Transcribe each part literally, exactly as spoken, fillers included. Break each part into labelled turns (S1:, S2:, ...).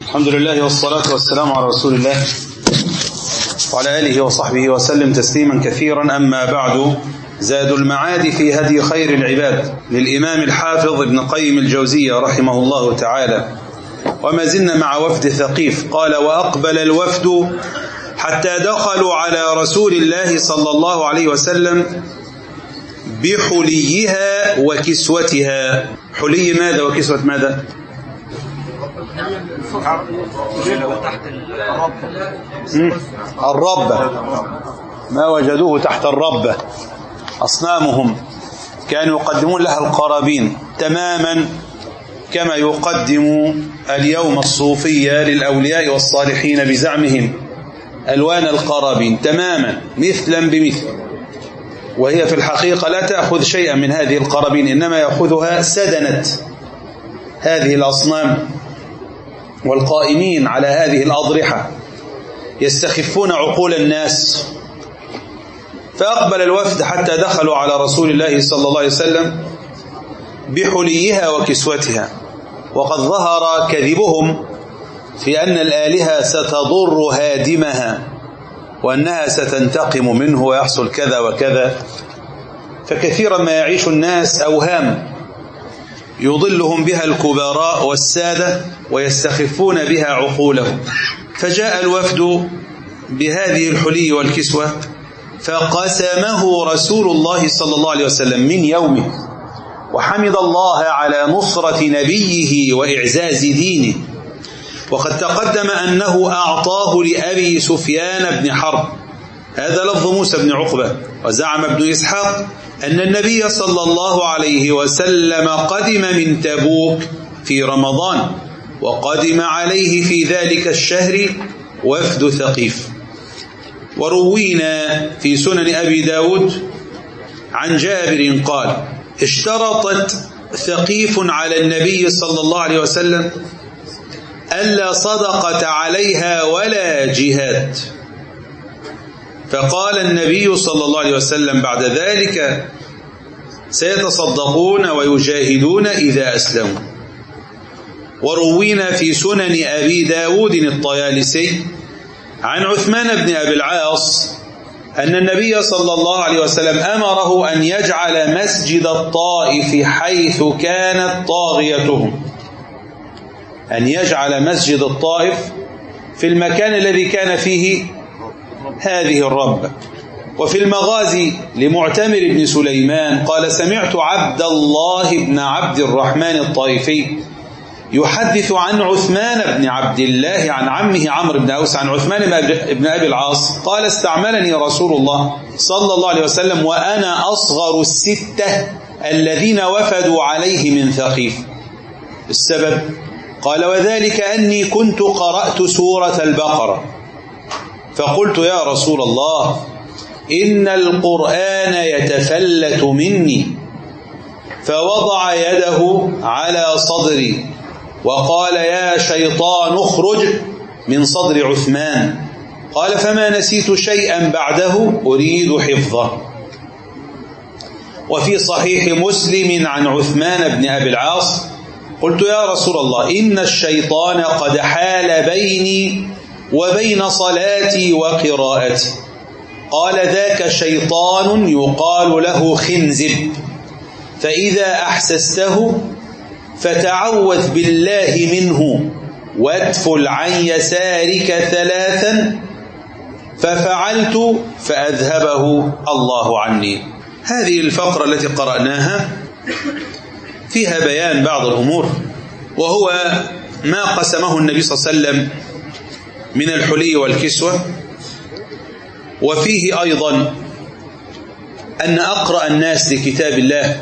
S1: الحمد لله والصلاة والسلام على رسول الله وعلى آله وصحبه وسلم تسليما كثيرا. أما بعد، زاد المعاد في هدي خير العباد للإمام الحافظ ابن قيم الجوزية رحمه الله تعالى. وما زلنا مع وفد ثقيف. قال: وأقبل الوفد حتى دخلوا على رسول الله صلى الله عليه وسلم بحليها وكسوتها. حلي ماذا وكسوة ماذا؟ الربة، ما وجدوه تحت الربة. أصنامهم كانوا يقدمون لها القرابين تماما كما يقدم اليوم الصوفية للأولياء والصالحين بزعمهم ألوان القرابين تماما مثلا بمثل، وهي في الحقيقة لا تأخذ شيئا من هذه القرابين، إنما يأخذها سدنة هذه الأصنام والقائمين على هذه الأضرحة يستخفون عقول الناس. فأقبل الوفد حتى دخلوا على رسول الله صلى الله عليه وسلم بحليها وكسوتها، وقد ظهر كذبهم في أن الآلهة ستضر هادمها وأنها ستنتقم منه ويحصل كذا وكذا. فكثيرا ما يعيش الناس أوهام يضلهم بها الكبراء والسادة ويستخفون بها عقولهم. فجاء الوفد بهذه الحلي والكسوة فقسمه رسول الله صلى الله عليه وسلم من يومه، وحمد الله على نصرة نبيه وإعزاز دينه. وقد تقدم أنه أعطاه لأبي سفيان بن حرب، هذا لفظ موسى بن عقبة. وزعم ابن إسحاق أن النبي صلى الله عليه وسلم قدم من تبوك في رمضان، وقدم عليه في ذلك الشهر وفد ثقيف. وروينا في سنن أبي داود عن جابر قال: اشترطت ثقيف على النبي صلى الله عليه وسلم ألا صدقة عليها ولا جهاد، فقال النبي صلى الله عليه وسلم بعد ذلك: سيتصدقون ويجاهدون إذا أسلموا. وروينا في سنن أبي داود الطيالسي عن عثمان بن أبي العاص أن النبي صلى الله عليه وسلم أمره أن يجعل مسجد الطائف حيث كانت طاغيتهم، أن يجعل مسجد الطائف في المكان الذي كان فيه هذه الربة. وفي المغازي لمعتمر بن سليمان قال: سمعت عبد الله بن عبد الرحمن الطائفي يحدث عن عثمان بن عبد الله عن عمه عمرو بن أوس عن عثمان بن أبي العاص قال: استعملني رسول الله صلى الله عليه وسلم وأنا أصغر الستة الذين وفدوا عليه من ثقيف. السبب؟ قال: وذلك أني كنت قرأت سورة البقرة فقلت: يا رسول الله، إن القرآن يتفلت مني. فوضع يده على صدري وقال: يا شيطان اخرج من صدر عثمان. قال: فما نسيت شيئا بعده أريد حفظه. وفي صحيح مسلم عن عثمان بن أبي العاص قلت: يا رسول الله، إن الشيطان قد حال بيني وبين صلاتي وقراءتي. قال: ذاك شيطان يقال له خنزب، فإذا أحسسته فتعوذ بالله منه وادفل عن يسارك ثلاثا. ففعلت فأذهبه الله عني. هذه الفقرة التي قرأناها فيها بيان بعض الأمور، وهو ما قسمه النبي صلى الله عليه وسلم من الحلي والكسوة. وفيه أيضا أن أقرأ الناس لكتاب الله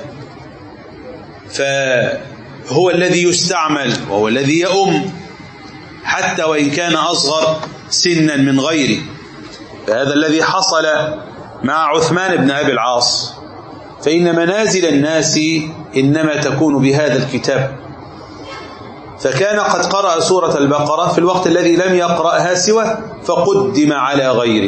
S1: فهو الذي يستعمل وهو الذي يؤم حتى وإن كان أصغر سنا من غيره. فهذا الذي حصل مع عثمان بن أبي العاص، فإن منازل الناس إنما تكون بهذا الكتاب. فكان قد قرأ سورة البقرة في الوقت الذي لم يقرأها سواه فقدم على غيره.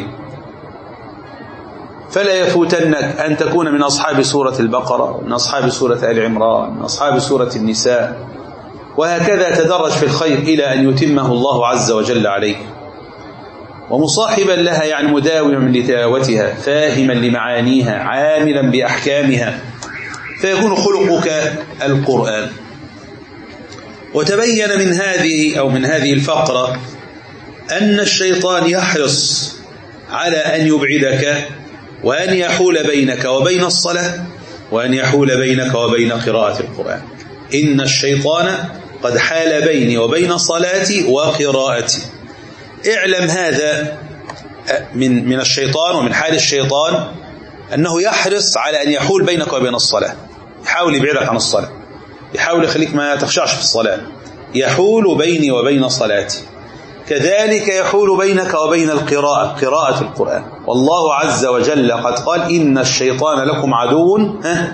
S1: فلا يفوتنك أن تكون من أصحاب سورة البقرة، من أصحاب سورة آل عمران، من أصحاب سورة النساء، وهكذا تدرج في الخير إلى أن يتمه الله عز وجل عليك. ومصاحبا لها يعني مداوما لتلاوتها، فاهما لمعانيها، عاملا بأحكامها، فيكون خلقك القرآن. وتبين من هذه أو من هذه الفقرة أن الشيطان يحرص على أن يبعدك وأن يحول بينك وبين الصلاة وأن يحول بينك وبين قراءة القرآن. إن الشيطان قد حال بيني وبين صلاتي وقراءتي. اعلم هذا من من الشيطان ومن حال الشيطان أنه يحرص على أن يحول بينك وبين الصلاة، يحاول يبعدك عن الصلاة، يحاول يخليك ما تخشعش في الصلاة، يحول بيني وبين صلاتي. كذلك يحول بينك وبين القراءة، قراءة القرآن. والله عز وجل قد قال إن الشيطان لكم عدو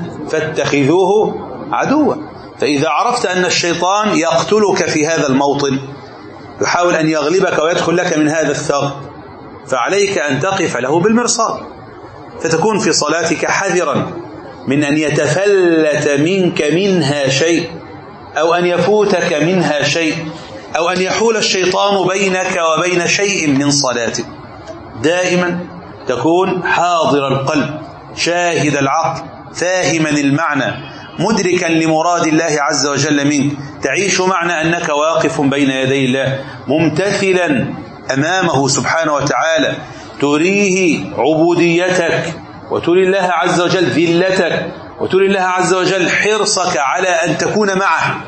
S1: فاتخذوه عدوا. فإذا عرفت أن الشيطان يقتلك في هذا الموطن، يحاول أن يغلبك ويدخل لك من هذا الثغر، فعليك أن تقف له بالمرصاد، فتكون في صلاتك حذرا من أن يتفلت منك منها شيء، أو أن يفوتك منها شيء، أو أن يحول الشيطان بينك وبين شيء من صلاتك. دائما تكون حاضر القلب، شاهد العقل، فاهما المعنى، مدركا لمراد الله عز وجل منك، تعيش معنى أنك واقف بين يدي الله، ممتثلا أمامه سبحانه وتعالى، تريه عبوديتك، وتري الله عز وجل ذلتك، وتري الله عز وجل حرصك على أن تكون معه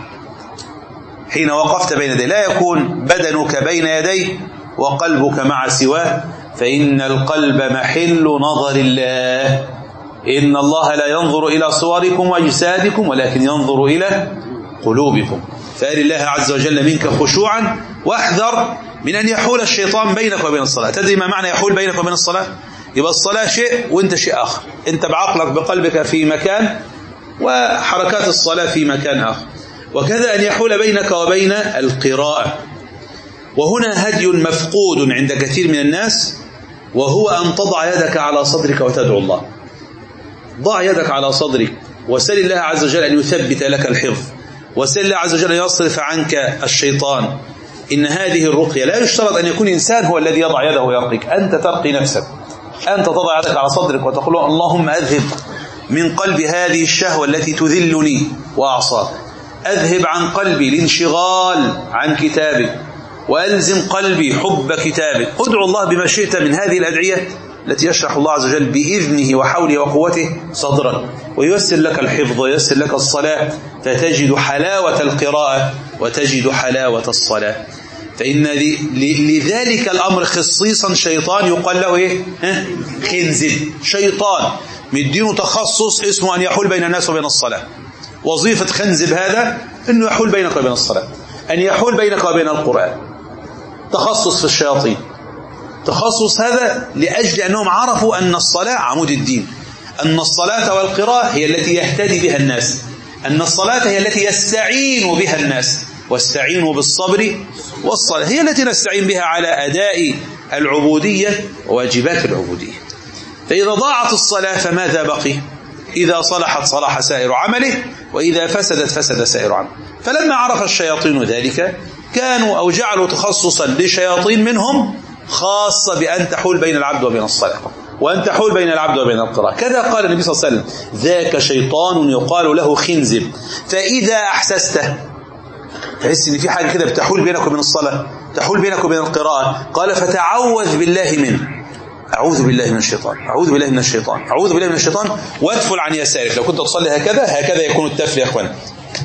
S1: حين وقفت بين يديه. لا يكون بدنك بين يديه وقلبك مع سواه، فإن القلب محل نظر الله. إن الله لا ينظر إلى صوركم وأجسادكم ولكن ينظر إلى قلوبكم. فأري الله عز وجل منك خشوعا، واحذر من أن يحول الشيطان بينك وبين الصلاة. تدري ما معنى يحول بينك وبين الصلاة؟ يبقى الصلاة شيء وانت شيء آخر، انت بعقلك بقلبك في مكان وحركات الصلاة في مكان آخر. وكذا أن يحول بينك وبين القراءة. وهنا هدي مفقود عند كثير من الناس، وهو أن تضع يدك على صدرك وتدعو الله. ضع يدك على صدرك وسل الله عز وجل أن يثبت لك الحفظ، وسل الله عز وجل أن يصرف عنك الشيطان. إن هذه الرقية لا يشترط أن يكون إنسان هو الذي يضع يده ويرقيك، أنت ترقي نفسك، أنت تضع يدك على صدرك وتقول اللهم أذهب من قلبي هذه الشهوة التي تذلني وأعصاك، أذهب عن قلبي الانشغال عن كتابك، وألزم قلبي حب كتابك. ادعو الله بما شئت من هذه الأدعية التي يشرح الله عز وجل بإذنه وحوله وقوته صدرا، وييسر لك الحفظ وييسر لك الصلاة، فتجد حلاوة القراءة وتجد حلاوة الصلاة. فإن لذلك الأمر خصيصا شيطان يقال له إيه؟ خنزب. شيطان مدينه تخصص اسمه أن يحول بين الناس وبين الصلاة. وظيفة خنزب هذا أنه يحول بينك وبين الصلاة، أن يحول بينك وبين القرآن. تخصص في الشياطين. تخصص هذا لأجل أنهم عرفوا أن الصلاة عمود الدين، أن الصلاة والقراءة هي التي يهتدي بها الناس، أن الصلاة هي التي يستعين بها الناس، واستعينوا بالصبر والصلاة هي التي نستعين بها على أداء العبودية وواجبات العبودية. فإذا ضاعت الصلاة فماذا بقي؟ إذا صلحت صلح سائر عمله، وإذا فسدت فسد سائر عمله. فلما عرف الشياطين ذلك كانوا أو جعلوا تخصصا لشياطين منهم خاصة بأن تحول بين العبد وبين الصلاة، وأن تحول بين العبد وبين القراءة. كذا قال النبي صلى الله عليه وسلم: ذاك شيطان يقال له خنزب، فإذا أحسسته، تحس إن في حاجة كده بتحول بينك وبين الصلاة، تحول بينك وبين القراءة، قال فتعوذ بالله منه. أعوذ بالله من الشيطان، أعوذ بالله من الشيطان، أعوذ بالله من الشيطان، وادفل عن يسارك. لو كنت تصلي هكذا هكذا يكون التفل يا أخوان،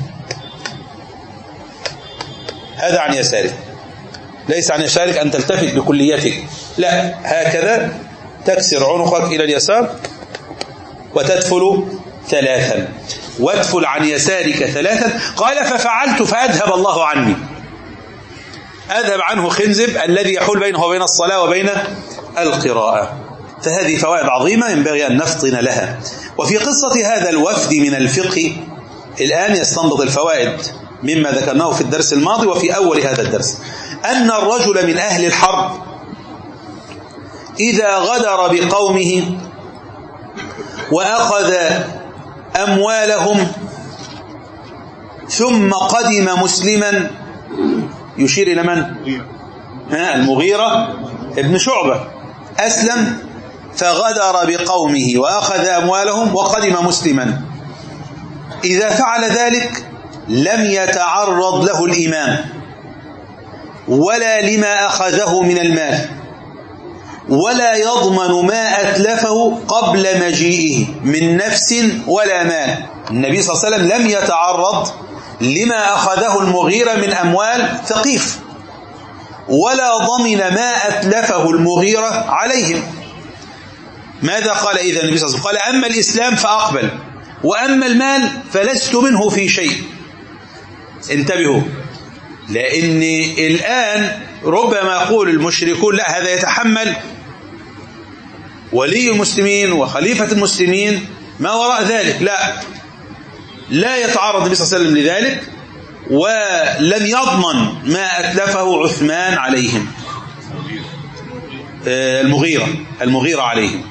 S1: هذا عن يسارك، ليس عن يسارك أن تلتفت بكليتك، لا، هكذا تكسر عنقك إلى اليسار وتدفل ثلاثا، وادفل عن يسارك ثلاثا. قال ففعلت فأذهب الله عني، أذهب عنه خنزب الذي يحول بينه وبين الصلاة وبين القراءة. فهذه فوائد عظيمة ينبغي أن نفطن لها. وفي قصة هذا الوفد من الفقه الآن يستنبط الفوائد مما ذكرناه في الدرس الماضي وفي أول هذا الدرس، أن الرجل من أهل الحرب إذا غدر بقومه وأخذ أموالهم ثم قدم مسلما، يشير إلى من؟ ها المغيرة ابن شعبة، أسلم فغدر بقومه وأخذ أموالهم وقدم مسلما. إذا فعل ذلك لم يتعرض له الإمام ولا لما أخذه من المال، ولا يضمن ما أتلفه قبل مجيئه من نفس ولا مال. النبي صلى الله عليه وسلم لم يتعرض لما أخذه المغيرة من أموال ثقيف، ولا ضمن ما أتلفه المغيرة عليهم. ماذا قال إذا النبي صلى الله عليه وسلم؟ قال: أما الإسلام فأقبل، وأما المال فلست منه في شيء. انتبهوا، لأن الآن ربما يقول المشركون: لا، هذا يتحمل ولي المسلمين وخليفة المسلمين ما وراء ذلك. لا، لا يتعرض النبي صلى الله عليه وسلم لذلك، ولم يضمن ما أتلفه عثمان عليهم، المغيرة المغيرة عليهم.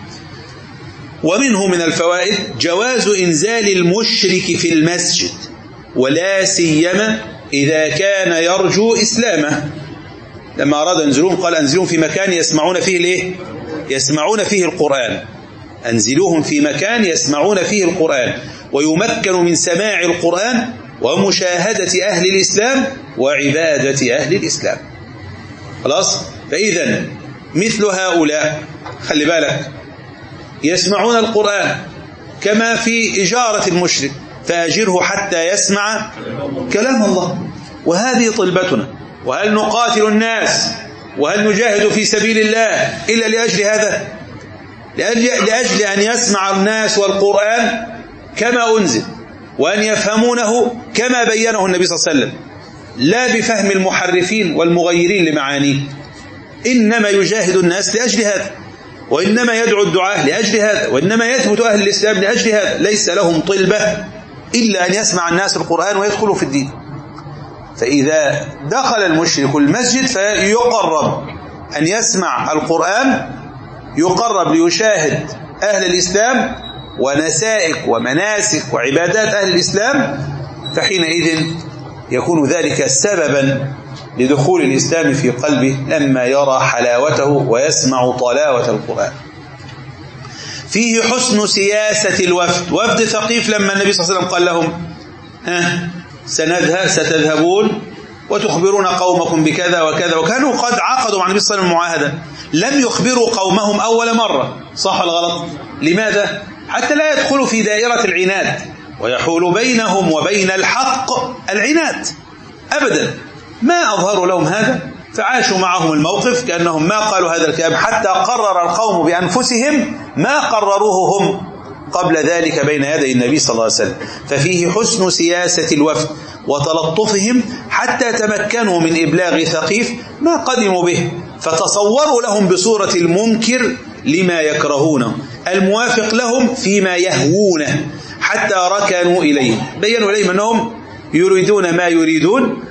S1: ومنه من الفوائد جواز إنزال المشرك في المسجد، ولا سيما إذا كان يرجو إسلامه. لما أراد أنزلوهم قال: أنزلوهم في مكان يسمعون فيه ليه؟ يسمعون فيه القرآن. أنزلوهم في مكان يسمعون فيه القرآن، ويمكن من سماع القرآن ومشاهدة أهل الإسلام وعبادة أهل الإسلام. خلاص؟ فإذا مثل هؤلاء خلي بالك يسمعون القرآن، كما في إجارة المشرك: فأجره حتى يسمع كلام الله. وهذه طلبتنا. وهل نقاتل الناس وهل نجاهد في سبيل الله إلا لأجل هذا؟ لأجل أن يسمع الناس والقرآن كما أنزل، وأن يفهمونه كما بينه النبي صلى الله عليه وسلم، لا بفهم المحرفين والمغيرين لمعانيه. إنما يجاهد الناس لأجل هذا، وإنما يدعو الدعاة لأجل هذا، وإنما يثبت أهل الإسلام لأجل هذا. ليس لهم طلبة إلا أن يسمع الناس القرآن ويدخلوا في الدين. فإذا دخل المشرك المسجد فيقرب أن يسمع القرآن، يقرب ليشاهد أهل الإسلام ونسائك ومناسك وعبادات أهل الإسلام، فحينئذ يكون ذلك سببا لدخول الإسلام في قلبه لما يرى حلاوته ويسمع طلاوة القرآن. فيه حسن سياسة الوفد. وفد ثقيف لما النبي صلى الله عليه وسلم قال لهم: ها سنذهب ستذهبون وتخبرون قومكم بكذا وكذا، وكانوا قد عقدوا مع النبي صلى الله عليه وسلم معاهدة، لم يخبروا قومهم أول مرة. صح ولا غلط؟ لماذا؟ حتى لا يدخلوا في دائرة العناد، ويحول بينهم وبين الحق العناد. أبدا ما أظهروا لهم هذا، فعاشوا معهم الموقف كأنهم ما قالوا هذا الكلام، حتى قرر القوم بأنفسهم ما قرروه هم قبل ذلك بين يدي النبي صلى الله عليه وسلم. ففيه حسن سياسة الوفد وتلطفهم حتى تمكنوا من إبلاغ ثقيف ما قدموا به، فتصوروا لهم بصورة المنكر لما يكرهونه، الموافق لهم فيما يهوونه، حتى ركنوا إليه، بيّنوا إليهم أنهم يريدون ما يريدون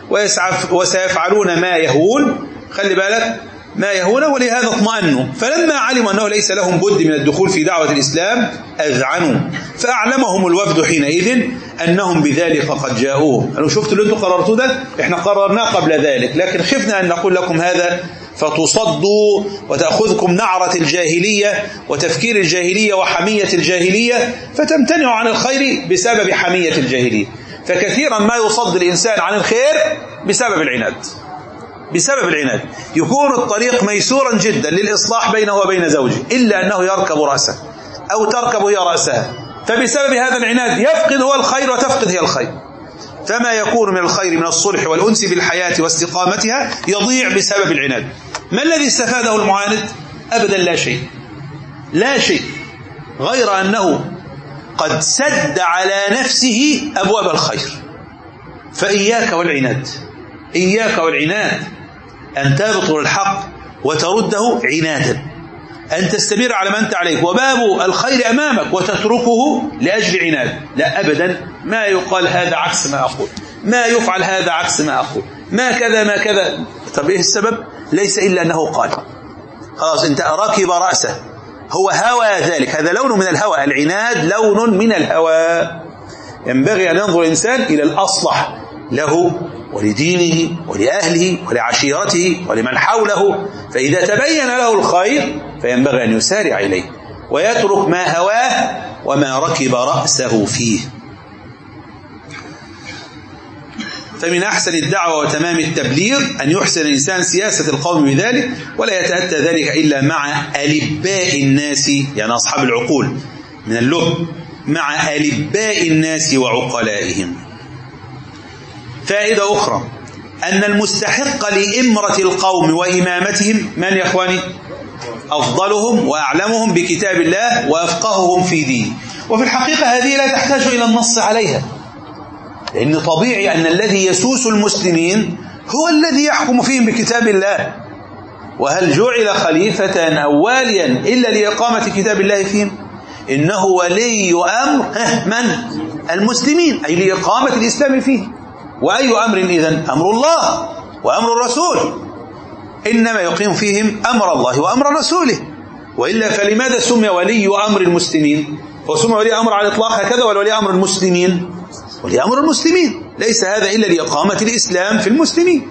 S1: وسيفعلون ما يهون. خلي بالك ما يهون، ولهذا اطمأنوا. فلما علموا أنه ليس لهم بد من الدخول في دعوة الإسلام أذعنوا، فأعلمهم الوفد حينئذ أنهم بذلك قد جاءوه. قالوا: شفتوا اللي انتم قررتوا ده؟ احنا قررناه قبل ذلك، لكن خفنا أن نقول لكم هذا فتصدوا وتأخذكم نعرة الجاهلية وتفكير الجاهلية وحمية الجاهلية، فتمتنعوا عن الخير بسبب حمية الجاهلية. فكثيرا ما يصد الإنسان عن الخير بسبب العناد، بسبب العناد. يكون الطريق ميسورا جدا للإصلاح بينه وبين زوجه، إلا أنه يركب رأسه أو تركب هي رأسها، فبسبب هذا العناد يفقد هو الخير وتفقد هي الخير. فما يكون من الخير من الصلح والأنس بالحياة واستقامتها يضيع بسبب العناد. ما الذي استفاده المعاند؟ أبدا لا شيء، لا شيء، غير أنه قد سد على نفسه أبواب الخير. فإياك والعناد، إياك والعناد، أن تبطل الحق وترده عنادا، أن تستمر على ما أنت عليه وباب الخير أمامك وتتركه لأجل عناد. لا أبدا، ما يقال هذا عكس ما أقول، ما يفعل هذا عكس ما أقول، ما كذا ما كذا. طب إيه السبب؟ ليس إلا أنه قال. خلاص أنت ركب رأسه، هو هوى ذلك، هذا لون من الهوى. العناد لون من الهوى. ينبغي أن ينظر الإنسان إلى الأصلح، له ولدينه ولأهله ولعشيرته ولمن حوله، فإذا تبين له الخير فينبغي أن يسارع إليه ويترك ما هواه وما ركب رأسه فيه. فمن أحسن الدعوة وتمام التبليغ أن يحسن الإنسان سياسة القوم بذلك، ولا يتأتى ذلك إلا مع ألباء الناس، يعني أصحاب العقول من اللب، مع ألباء الناس وعقلائهم. فائدة أخرى أن المستحق لإمرة القوم وإمامتهم من يا إخواني؟ أفضلهم وأعلمهم بكتاب الله وأفقههم في دينه. وفي الحقيقة هذه لا تحتاج إلى النص عليها، لأن طبيعي أن الذي يسوس المسلمين هو الذي يحكم فيهم بكتاب الله. وهل جعل خليفة أو واليا إلا لإقامة كتاب الله فيهم؟ إنه ولي أمر من؟ المسلمين، أي لإقامة الإسلام فيه. وأي أمر إذن؟ أمر الله وأمر الرسول، إنما يقيم فيهم أمر الله وأمر رسوله. وإلا فلماذا سمي ولي أمر المسلمين؟ هو سمي ولي أمر على الإطلاق هكذا، ولا ولي أمر المسلمين؟ ولي أمر المسلمين، ليس هذا إلا لإقامة الإسلام في المسلمين.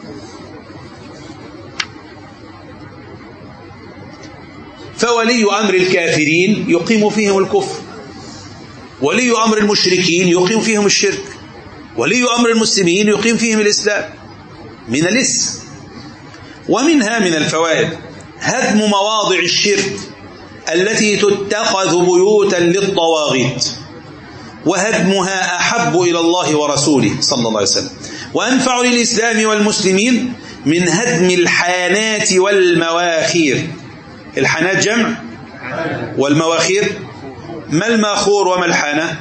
S1: فولي أمر الكافرين يقيم فيهم الكفر، ولي أمر المشركين يقيم فيهم الشرك، ولي أمر المسلمين يقيم فيهم الإسلام من الاسم. ومنها من الفوائد هدم مواضع الشرك التي تتخذ بيوتا للطواغيت، وهدمها أحب إلى الله ورسوله صلى الله عليه وسلم، وأنفع للإسلام والمسلمين من هدم الحانات والمواخير. الحانات جمع، والمواخير ما الماخور وما الحانة؟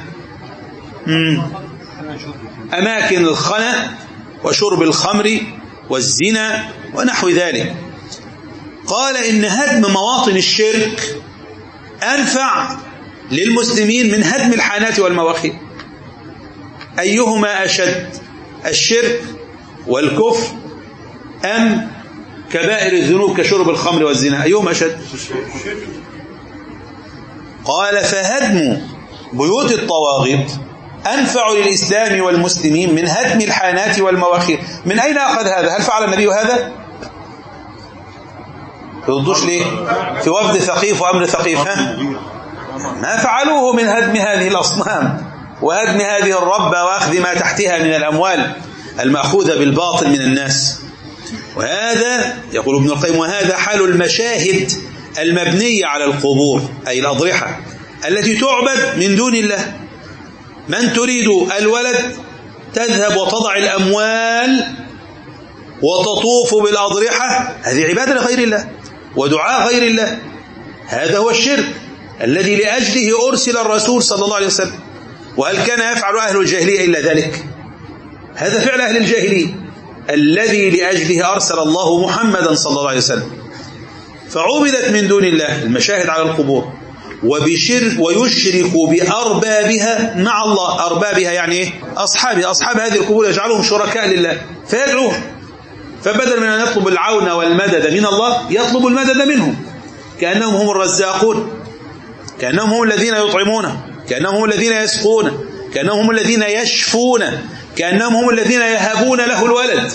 S1: أماكن الخنا وشرب الخمر والزنا ونحو ذلك. قال إن هدم مواطن الشرك أنفع للمسلمين من هدم الحانات والمواخير. أيهما أشد، الشرك والكفر أم كبائر الذنوب كشرب الخمر والزنا؟ أيهما أشد؟ قال فهدم بيوت الطواغيت أنفع للإسلام والمسلمين من هدم الحانات والمواخير. من أين أخذ هذا؟ هل فعل النبي هذا؟ يردوش ليه؟ في وفد ثقيف وأمر ثقيف ها؟ ما فعلوه من هدم هذه الأصنام وهدم هذه الربة وأخذ ما تحتها من الأموال المأخوذة بالباطل من الناس. وهذا يقول ابن القيم وهذا حال المشاهد المبنية على القبور، أي الأضرحة التي تعبد من دون الله. من تريد الولد تذهب وتضع الأموال وتطوف بالأضرحة، هذه عبادة لغير الله ودعاء غير الله. هذا هو الشرك الذي لأجله أرسل الرسول صلى الله عليه وسلم. وهل كان يفعل أهل الجاهلية إلا ذلك؟ هذا فعل أهل الجاهلية الذي لأجله أرسل الله محمدا صلى الله عليه وسلم. فعبدت من دون الله المشاهد على القبور، وبشرك ويشرك بأربابها مع الله. أربابها يعني إيه؟ أصحابها، أصحاب هذه القبور يجعلهم شركاء لله فيدعوهم. فبدل من أن يطلب العون والمدد من الله يطلب المدد منهم، كأنهم هم الرزاقون، كأنهم هم الذين يطعمون، كأنهم هم الذين يسقون، كأنهم هم الذين يشفون، كأنهم هم الذين يهبون له الولد.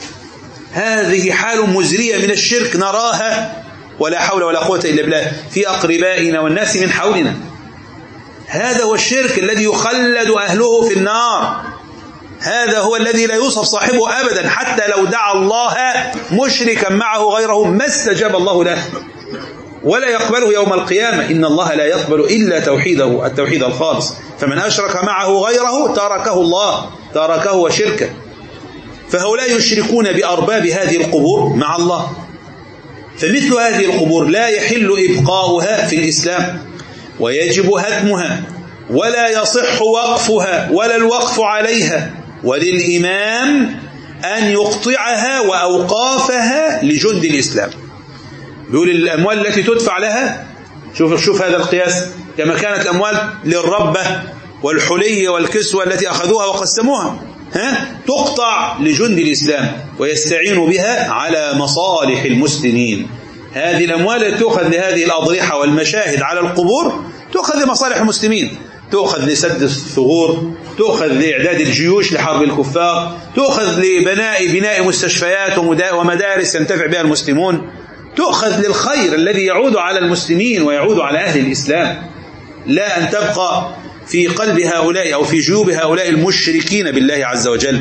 S1: هذه حال مزرية من الشرك نراها ولا حول ولا قوة إلا بالله في أقربائنا والناس من حولنا. هذا هو الشرك الذي يخلد أهله في النار. هذا هو الذي لا يوصف صاحبه أبدا، حتى لو دعا الله مشركا معه غيره ما استجاب الله له ولا يقبله يوم القيامة. إن الله لا يقبل إلا توحيده، التوحيد الخالص. فمن أشرك معه غيره تركه الله، تركه وشركه. فهؤلاء يشركون بأرباب هذه القبور مع الله. فمثل هذه القبور لا يحل إبقاؤها في الإسلام، ويجب هدمها، ولا يصح وقفها ولا الوقف عليها. وللإمام أن يقطعها وأوقافها لجند الإسلام. بيقول الأموال التي تدفع لها، شوف شوف هذا القياس، كما كانت الأموال للربة والحلي والكسوة التي أخذوها وقسموها، ها تقطع لجند الإسلام ويستعين بها على مصالح المسلمين. هذه الأموال التي تؤخذ لهذه الأضرحة والمشاهد على القبور تؤخذ لمصالح المسلمين، تؤخذ لسد الثغور تؤخذ لإعداد الجيوش لحرب الكفار، تؤخذ لبناء بناء مستشفيات ومدارس ينتفع بها المسلمون، تؤخذ للخير الذي يعود على المسلمين ويعود على أهل الإسلام، لا أن تبقى في قلب هؤلاء أو في جيوب هؤلاء المشركين بالله عز وجل.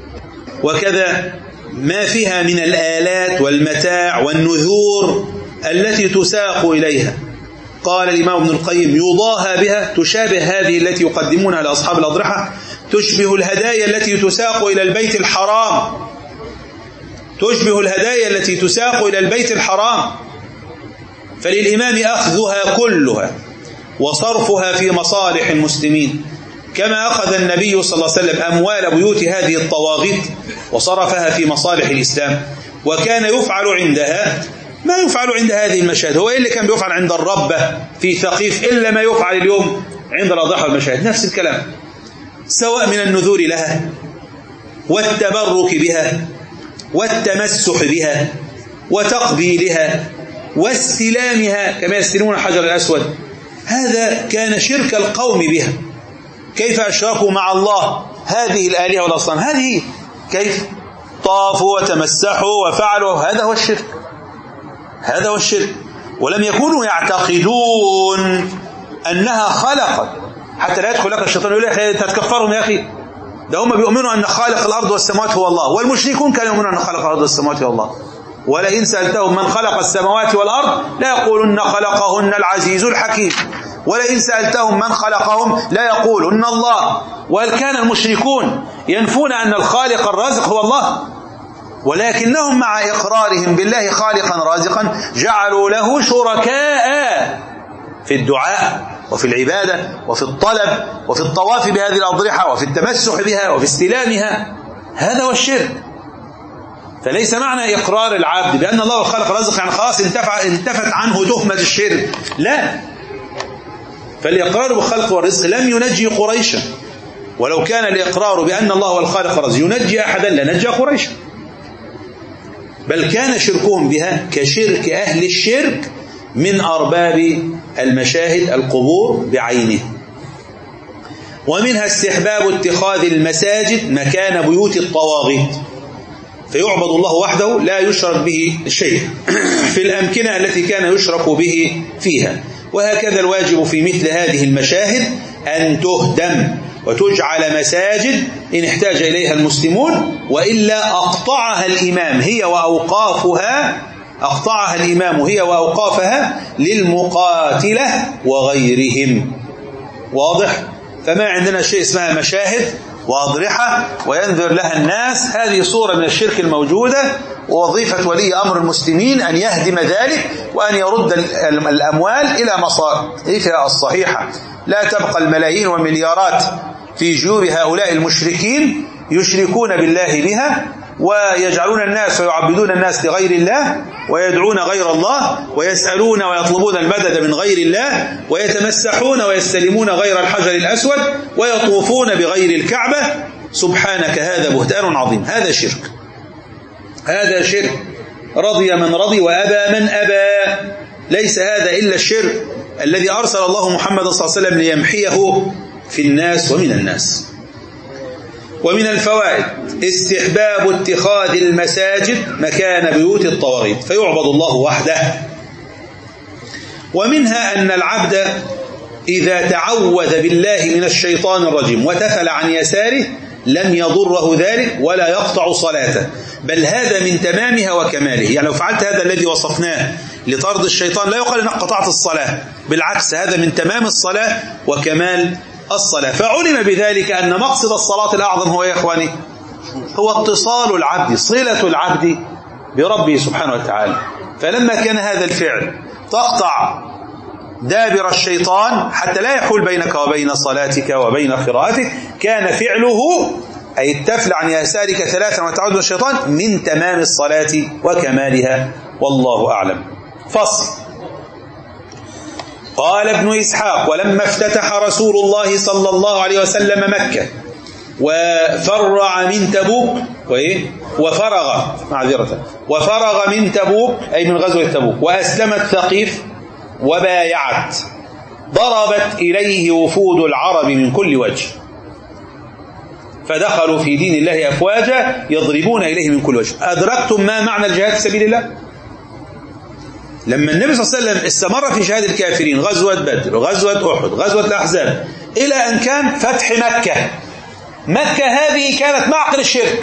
S1: وكذا ما فيها من الآلات والمتاع والنذور التي تساق إليها. قال الإمام ابن القيم: يضاهى بها، تشابه هذه التي يقدمونها لأصحاب الأضرحة، تشبه الهدايا التي تساق إلى البيت الحرام، تشبه الهدايا التي تساق إلى البيت الحرام. فللإمام أخذها كلها وصرفها في مصالح المسلمين، كما أخذ النبي صلى الله عليه وسلم أموال بيوت هذه الطواغيت وصرفها في مصالح الإسلام، وكان يفعل عندها ما يفعل عند هذه المشاهد. هو إيه اللي كان بيفعل عند الربة في ثقيف إلا ما يفعل اليوم عند الأضاحي والمشاهد، نفس الكلام، سواء من النذور لها والتبرك بها والتمسح بها وتقبيلها واستلامها كما يستلمون الحجر الأسود. هذا كان شرك القوم بها. كيف أشركوا مع الله هذه الآلهة والأصنام؟ هذه كيف طافوا وتمسحوا وفعلوا، هذا هو الشرك، هذا هو الشرك. ولم يكونوا يعتقدون أنها خلقت، حتى لا يدخل لك الشيطان يقول لك تتكفرهم يا أخي، ده هم بيؤمنوا أن خالق الأرض والسماوات هو الله، والمشركون كانوا يؤمنون أن خالق الأرض والسماوات هو الله. ولئن سألتهم من خلق السماوات والأرض لا يقولن خلقهن العزيز الحكيم، ولئن سألتهم من خلقهم لا يقولن الله. وهل كان المشركون ينفون أن الخالق الرازق هو الله؟ ولكنهم مع إقرارهم بالله خالقا رازقا جعلوا له شركاء في الدعاء وفي العبادة وفي الطلب وفي الطواف بهذه الأضرحة وفي التمسح بها وفي استلامها. هذا هو الشرك. فليس معنى إقرار العبد بأن الله الخالق الرازق يعني خلاص انتفت عنه تهمة الشرك، لا. فالإقرار بالخلق والرزق لم ينجي قريشا، ولو كان الإقرار بأن الله هو الخالق الرازق ينجي أحدا لنجى قريشا، بل كان شركهم بها كشرك أهل الشرك من أرباب المشاهد القبور بعينه. ومنها استحباب اتخاذ المساجد مكان بيوت الطواغيت، فيعبد الله وحده لا يشرك به شيء في الأمكنة التي كان يشرك به فيها. وهكذا الواجب في مثل هذه المشاهد أن تهدم وتجعل مساجد إن احتاج إليها المسلمون، وإلا أقطعها الإمام هي وأوقافها أقطعها الإمام هي وأوقافها للمقاتلة وغيرهم. واضح؟ فما عندنا شيء اسمها مشاهد وأضرحة وينذر لها الناس، هذه صورة من الشرك الموجودة، ووظيفة ولي أمر المسلمين أن يهدم ذلك وأن يرد الأموال إلى مصارفها الصحيحة. لا تبقى الملايين والمليارات في جيوب هؤلاء المشركين يشركون بالله بها ويجعلون الناس ويعبدون الناس لغير الله ويدعون غير الله ويسألون ويطلبون المدد من غير الله ويتمسحون ويستلمون غير الحجر الأسود ويطوفون بغير الكعبة. سبحانك، هذا بهتان عظيم، هذا شرك، هذا شرك. رضي من رضي وأبى من أبى. ليس هذا إلا الشرك الذي أرسل الله محمد صلى الله عليه وسلم ليمحيه في الناس ومن الناس. ومن الفوائد استحباب اتخاذ المساجد مكان بيوت الطواغيت فيعبد الله وحده. ومنها أن العبد إذا تعوذ بالله من الشيطان الرجيم وتفل عن يساره لم يضره ذلك ولا يقطع صلاته، بل هذا من تمامها وكماله. يعني لو فعلت هذا الذي وصفناه لطرد الشيطان لا يقال أنك قطعت الصلاة، بالعكس هذا من تمام الصلاة وكمال الصلاة. فعلم بذلك أن مقصد الصلاة الأعظم هو يا إخواني هو اتصال العبد، صلة العبد بربه سبحانه وتعالى. فلما كان هذا الفعل تقطع دابر الشيطان حتى لا يحول بينك وبين صلاتك وبين قراءتك، كان فعله أي التفل عن يسارك ثلاثا وتعوذ من الشيطان من تمام الصلاة وكمالها، والله أعلم. فصل. قال ابن إسحاق: ولما افتتح رسول الله صلى الله عليه وسلم مكة وفرع من تبوك وفرغ معذرة وفرغ من تبوك أي من غزوة تبوك وأسلمت ثقيف وبايعت، ضربت إليه وفود العرب من كل وجه. فدخلوا في دين الله أفواجا يضربون إليه من كل وجه. أدركتم ما معنى الجهاد في سبيل الله؟ لما النبي صلى الله عليه وسلم استمر في جهاد الكافرين، غزوة بدر وغزوة أحد غزوة الأحزاب، إلى أن كان فتح مكة. مكة هذه كانت معقل الشرك،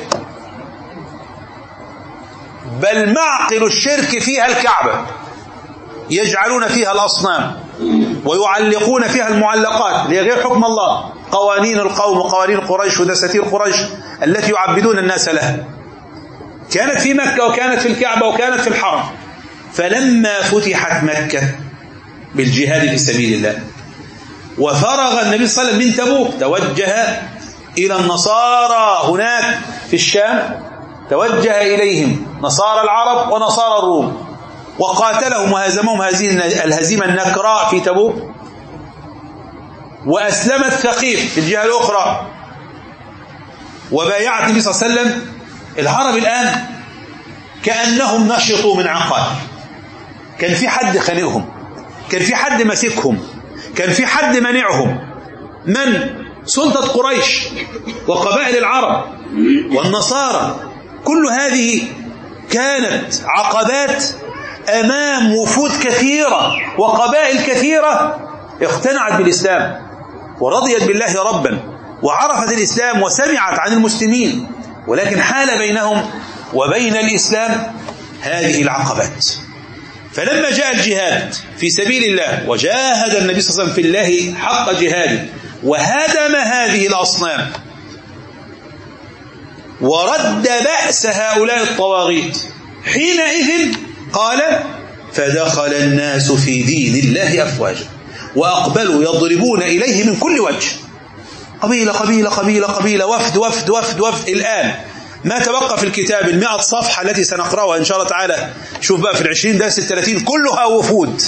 S1: بل معقل الشرك فيها الكعبة، يجعلون فيها الأصنام ويعلقون فيها المعلقات لغير حكم الله، قوانين القوم وقوانين قريش ودساتير قريش التي يعبدون الناس لها. كانت في مكة وكانت في الكعبة وكانت في الحرم. فلما فتحت مكة بالجهاد في سبيل الله وفرغ النبي صلى الله عليه وسلم من تبوك، توجه إلى النصارى هناك في الشام، توجه إليهم نصارى العرب ونصارى الروم، وقاتلهم وهزمهم هذه الهزيمة النكراء في تبوك، وأسلمت ثقيف في الجهة الأخرى، وبايعت النبي صلى الله عليه وسلم. العرب الآن كأنهم نشطوا من عقال، كان في حد خانقهم، كان في حد مسكهم، كان في حد منعهم. من؟ سلطة قريش وقبائل العرب والنصارى. كل هذه كانت عقبات أمام وفود كثيرة وقبائل كثيرة اقتنعت بالإسلام ورضيت بالله ربا وعرفت الإسلام وسمعت عن المسلمين، ولكن حال بينهم وبين الإسلام هذه العقبات. فلما جاء الجهاد في سبيل الله وجاهد النبي صلى الله عليه وسلم في الله حق جهاده وهدم هذه الأصنام ورد بأس هؤلاء الطواغيت، حينئذ قال فدخل الناس في دين الله أفواجا وأقبلوا يضربون إليه من كل وجه، قبيلة قبيلة قبيلة قبيلة، وفد وفد وفد وفد. الآن ما تبقى في الكتاب المئة صفحة التي سنقرأها إن شاء الله تعالى، شوف بقى في العشرين درس الثلاثين، كلها وفود،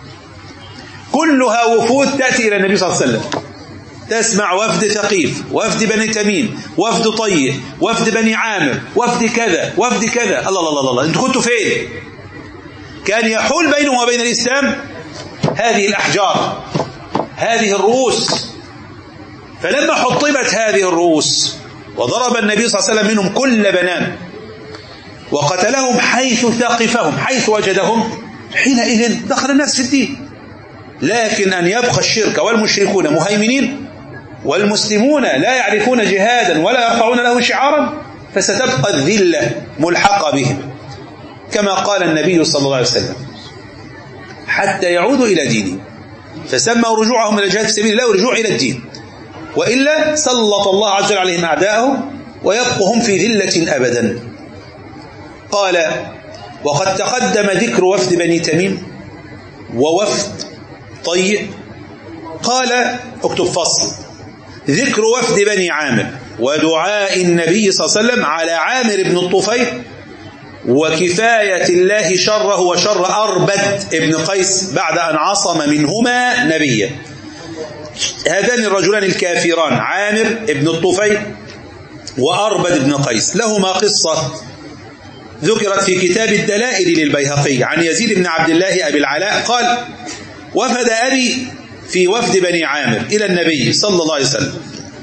S1: كلها وفود تأتي إلى النبي صلى الله عليه وسلم. تسمع وفد ثقيف، وفد بني تميم، وفد طيء، وفد بني عامر، وفد كذا وفد كذا. الله الله الله الله، انتوا كنتوا فين؟ كان يحول بينهم وبين الإسلام هذه الأحجار، هذه الرؤوس. فلما حطمت هذه الرؤوس وضرب النبي صلى الله عليه وسلم منهم كل بنان وقتلهم حيث ثقفهم، حيث وجدهم، حينئذ دخل الناس في الدين. لكن أن يبقى الشرك والمشركون مهيمنين والمسلمون لا يعرفون جهادا ولا يرفعون له شعارا، فستبقى الذلة ملحقة بهم، كما قال النبي صلى الله عليه وسلم حتى يعودوا إلى دينهم. فسموا رجوعهم إلى الجهاد في سبيل الله ورجوع إلى الدين، وإلا سلط الله عز وجل عليهم أعداءهم ويبقوا هم في ذلة أبدا. قال وقد تقدم ذكر وفد بني تميم ووفد طيء. قال اكتب فصل: ذكر وفد بني عامر ودعاء النبي صلى الله عليه وسلم على عامر بن الطفيل وكفاية الله شره وشر أربد ابن قيس بعد أن عصم منهما نبيا. هذان الرجلان الكافران عامر ابن الطفيل وأربد ابن قيس لهما قصة ذكرت في كتاب الدلائل للبيهقي عن يزيد بن عبد الله أبي العلاء قال: وفد أبي في وفد بني عامر إلى النبي صلى الله عليه وسلم،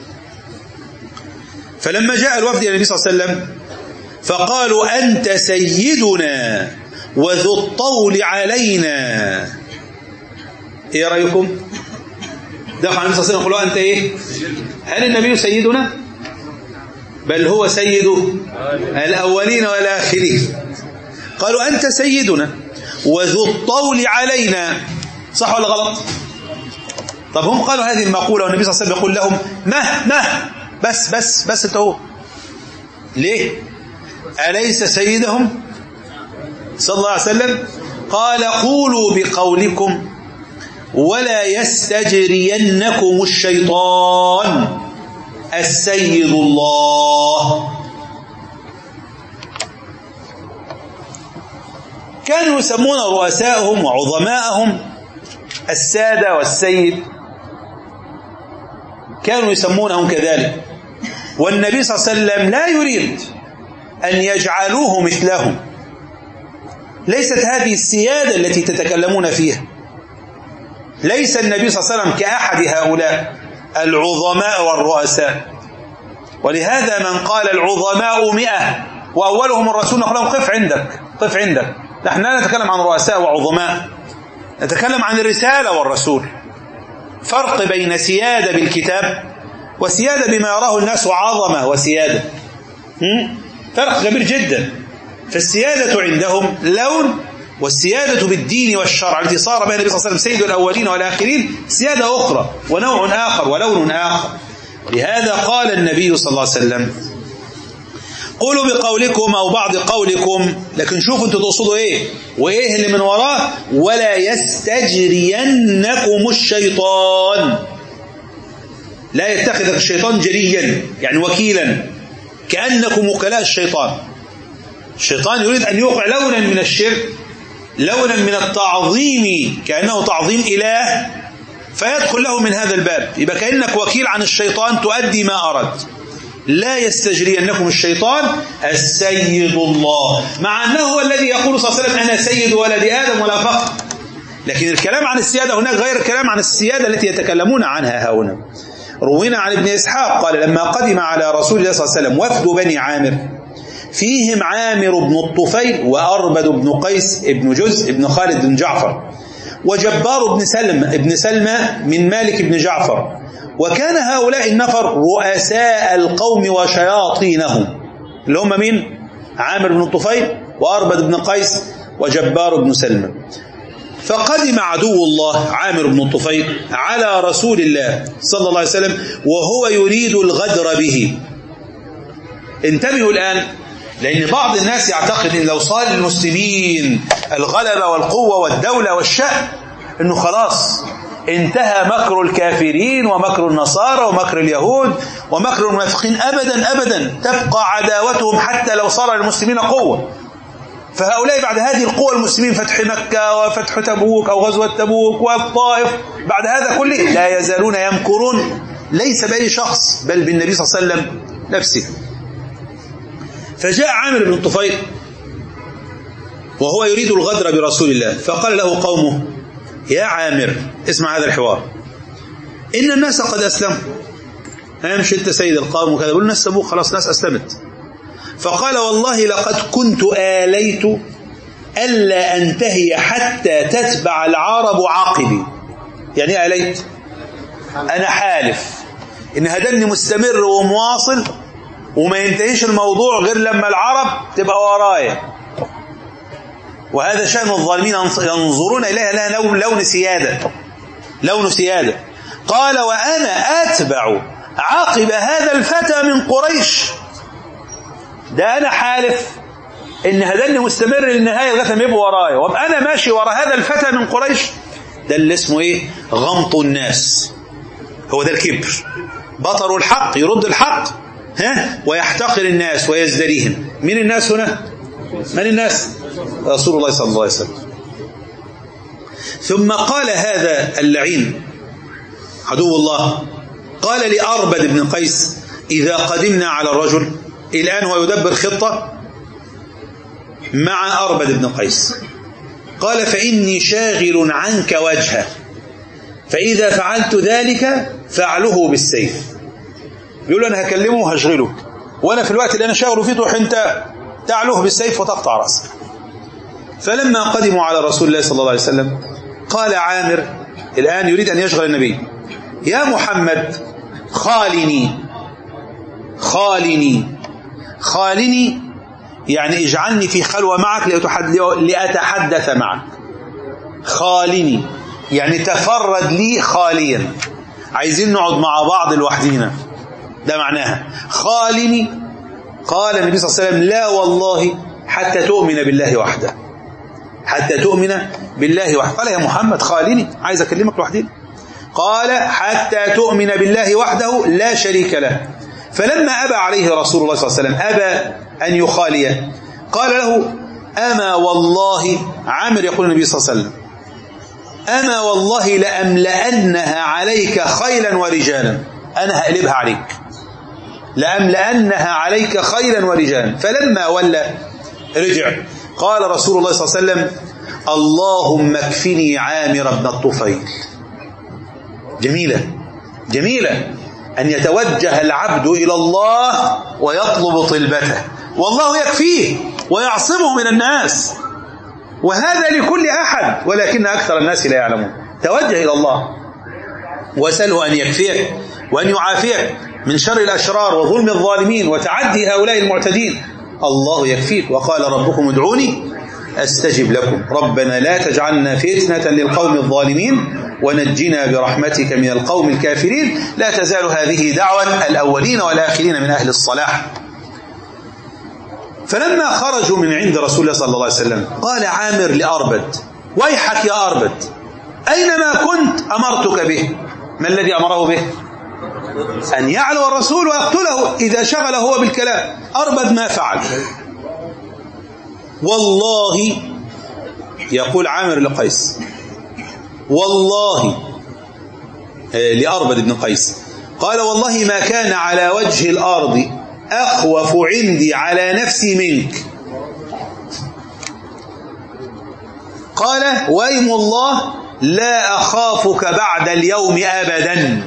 S1: فلما جاء الوفد إلى النبي صلى الله عليه وسلم فقالوا: أنت سيدنا وذو الطول علينا. إيه رأيكم؟ دخل النبي صلى الله عليه وسلم يقولوا: أنت إيه؟ هل النبي سيدنا؟ بل هو سيد الأولين والآخرين. قالوا: أنت سيدنا وذو الطول علينا. صح ولا غلط؟ طب هم قالوا هذه المقولة والنبي صلى الله عليه وسلم يقول لهم: مه مه بس بس بس انتهوا. ليه؟ أليس سيدهم صلى الله عليه وسلم؟ قال: قولوا بقولكم ولا يستجرينكم الشيطان، السيد الله. كانوا يسمون رؤساءهم وعظماءهم السادة والسيد، كانوا يسمونهم كذلك، والنبي صلى الله عليه وسلم لا يريد أن يجعلوه مثلهم. ليست هذه السيادة التي تتكلمون فيها. ليس النبي صلى الله عليه وسلم كأحد هؤلاء العظماء والرؤساء، ولهذا من قال العظماء مئة وأولهم الرسول نقول لهم قف عندك قف عندك. نحن لا نتكلم عن رؤساء وعظماء، نتكلم عن الرسالة والرسول. فرق بين سيادة بالكتاب وسيادة بما يراه الناس عظمة وسيادة، فرق كبير جدا. فالسيادة عندهم لون، والسيادة بالدين والشرع التي صار بها النبي صلى الله عليه وسلم سيد الأولين والآخرين سيادة أخرى ونوع آخر ولون آخر. لهذا قال النبي صلى الله عليه وسلم قولوا بقولكم أو بعض قولكم، لكن شوفوا انتوا تقصدوا ايه وايه اللي من وراه، ولا يستجرينكم الشيطان. لا يتخذك الشيطان جريا يعني وكيلا، كأنكم وكلاء الشيطان. الشيطان يريد أن يوقع لونا من الشرك، لونا من التعظيم كأنه تعظيم إله، فيدخل له من هذا الباب، يبقى كأنك وكيل عن الشيطان تؤدي ما أردت. لا يستجرينكم الشيطان السيد الله، مع أنه هو الذي يقول صلى الله عليه وسلم أنا سيد ولد آدم ولا فخر، لكن الكلام عن السيادة هناك غير الكلام عن السيادة التي يتكلمون عنها هنا. روينا عن ابن إسحاق قال لما قدم على رسول الله صلى الله عليه وسلم وفد بني عامر فيهم عامر بن الطفيل وأربد بن قيس بن جزء بن خالد بن جعفر وجبار بن سلمة ابن سلمة من مالك بن جعفر، وكان هؤلاء النفر رؤساء القوم وشياطينهم، اللي هم مين؟ عامر بن الطفيل وأربد بن قيس وجبار بن سلمة. فقدم عدو الله عامر بن الطفيل على رسول الله صلى الله عليه وسلم وهو يريد الغدر به. انتبهوا الآن، لأن بعض الناس يعتقد أن لو صار للمسلمين الغلبة والقوة والدولة والشأن أنه خلاص انتهى مكر الكافرين ومكر النصارى ومكر اليهود ومكر المنافقين. أبدا أبدا، تبقى عداوتهم حتى لو صار للمسلمين قوة. فهؤلاء بعد هذه القوة المسلمين، فتح مكة وفتح تبوك أو غزوة تبوك والطائف، بعد هذا كله لا يزالون يمكرون، ليس بأي شخص بل بالنبي صلى الله عليه وسلم نفسه. فجاء عامر بن الطفيل وهو يريد الغدر برسول الله، فقال له قومه يا عامر اسمع هذا الحوار، إن الناس قد أسلموا. مش أنت سيد القوم وكذا، بيقولوا الناس سبوك خلاص، ناس أسلمت. فقال والله لقد كنت آليت ألا أنتهي حتى تتبع العرب عقبي. يعني آليت، أنا حالف إن هدني مستمر ومواصل وما ينتهيش الموضوع غير لما العرب تبقى ورايا. وهذا شأن الظالمين ينظرون إليها لها لون, لون سيادة، لون سيادة. قال وأنا أتبع عقب هذا الفتى من قريش، ده أنا حالف إن هدني مستمر للنهاية لغاية ما يبقى ورايا، وابقى أنا ماشي ورا هذا الفتى من قريش. ده اللي اسمه إيه؟ غمط الناس. هو ده الكبر، بطر الحق، يرد الحق ها ويحتقر الناس ويزدريهم. من الناس هنا؟ من الناس؟ رسول الله صلى الله عليه وسلم. ثم قال هذا اللعين عدو الله، قال لأربد بن قيس إذا قدمنا على الرجل، الآن هو يدبر خطة مع أربد بن قيس، قال فإني شاغل عنك وجهه، فإذا فعلت ذلك فعله بالسيف. يقول له أنا هكلمه وهشغله، وأنا في الوقت اللي أنا شاغله فيه تروح أنت تعلوه بالسيف وتقطع رأسه. فلما قدموا على رسول الله صلى الله عليه وسلم قال عامر الآن يريد أن يشغل النبي، يا محمد خالني خالني خالني، يعني اجعلني في خلوة معك لأتحدث معك. خالني يعني تفرد لي خاليا، عايزين نقعد مع بعض لوحدينا، ده معناها خالني. قال النبي صلى الله عليه وسلم لا والله حتى تؤمن بالله وحده، حتى تؤمن بالله وحده. قال يا محمد خالني، عايز أكلمك لوحدي. قال حتى تؤمن بالله وحده لا شريك له. فلما أبى عليه رسول الله صلى الله عليه وسلم، أبى أن يخاليه، قال له أما والله، عامر يقول النبي صلى الله عليه وسلم أما والله لأملأنها عليك خيلا ورجالا، أنا هقلبها عليك، لأملأنها عليك خيلا ورجالا. فلما ولى رجع قال رسول الله صلى الله عليه وسلم اللهم اكفني عامر بن الطفيل. جميلة جميلة، أن يتوجه العبد إلى الله ويطلب طلبته، والله يكفيه ويعصمه من الناس، وهذا لكل أحد، ولكن أكثر الناس لا يعلمون. توجه إلى الله وسأله أن يكفيك وأن يعافيك من شر الأشرار وظلم الظالمين وتعدي هؤلاء المعتدين. الله يكفيك، وقال ربكم ادعوني أستجب لكم، ربنا لا تجعلنا فتنة للقوم الظالمين ونجنا برحمتك من القوم الكافرين. لا تزال هذه دعوة الأولين والآخرين من أهل الصلاح. فلما خرجوا من عند رسول الله صلى الله عليه وسلم قال عامر لأربد: ويحك يا أربد، أينما كنت أمرتك به. ما الذي أمره به؟ أن يعلو الرسول ويقتله إذا شغل هو بالكلام. أربد ما فعل. والله، يقول عامر لقيس، والله لأربد بن قيس قال: والله ما كان على وجه الأرض أخوف عندي على نفسي منك. قال: وأيم الله لا أخافك بعد اليوم أبدا.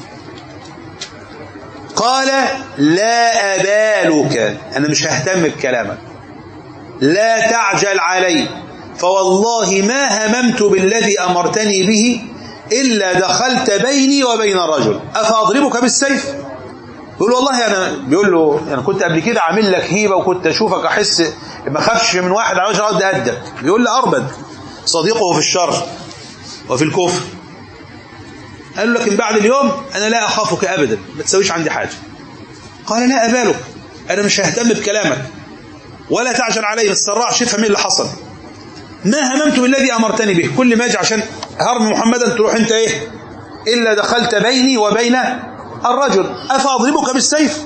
S1: قال: لا أبالك، أنا مش ههتم بكلامك، لا تعجل علي، فوالله ما هممت بالذي أمرتني به إلا دخلت بيني وبين الرجل، أفأضربك بالسيف؟ يقول والله أنا، بيقول له يعني كنت قبل كده عامل لك هيبة وكنت أشوفك أحس ما خافش من واحد على وجه الأرض قدك. بيقول لي أربد صديقه في الشر وفي الكفر، قال له: لكن بعد اليوم أنا لا أخافك أبدا، ما تسويش عندي حاجة. قال: لا أبالك، أنا مش ههتم بكلامك، ولا تعجل علي، بس تسرعش، افهم ايه اللي حصل. ما هممت بالذي أمرتني به، كل ما أجي عشان هرم محمدا تروح أنت إيه؟ إلا دخلت بيني وبين الرجل، أفأضربك بالسيف؟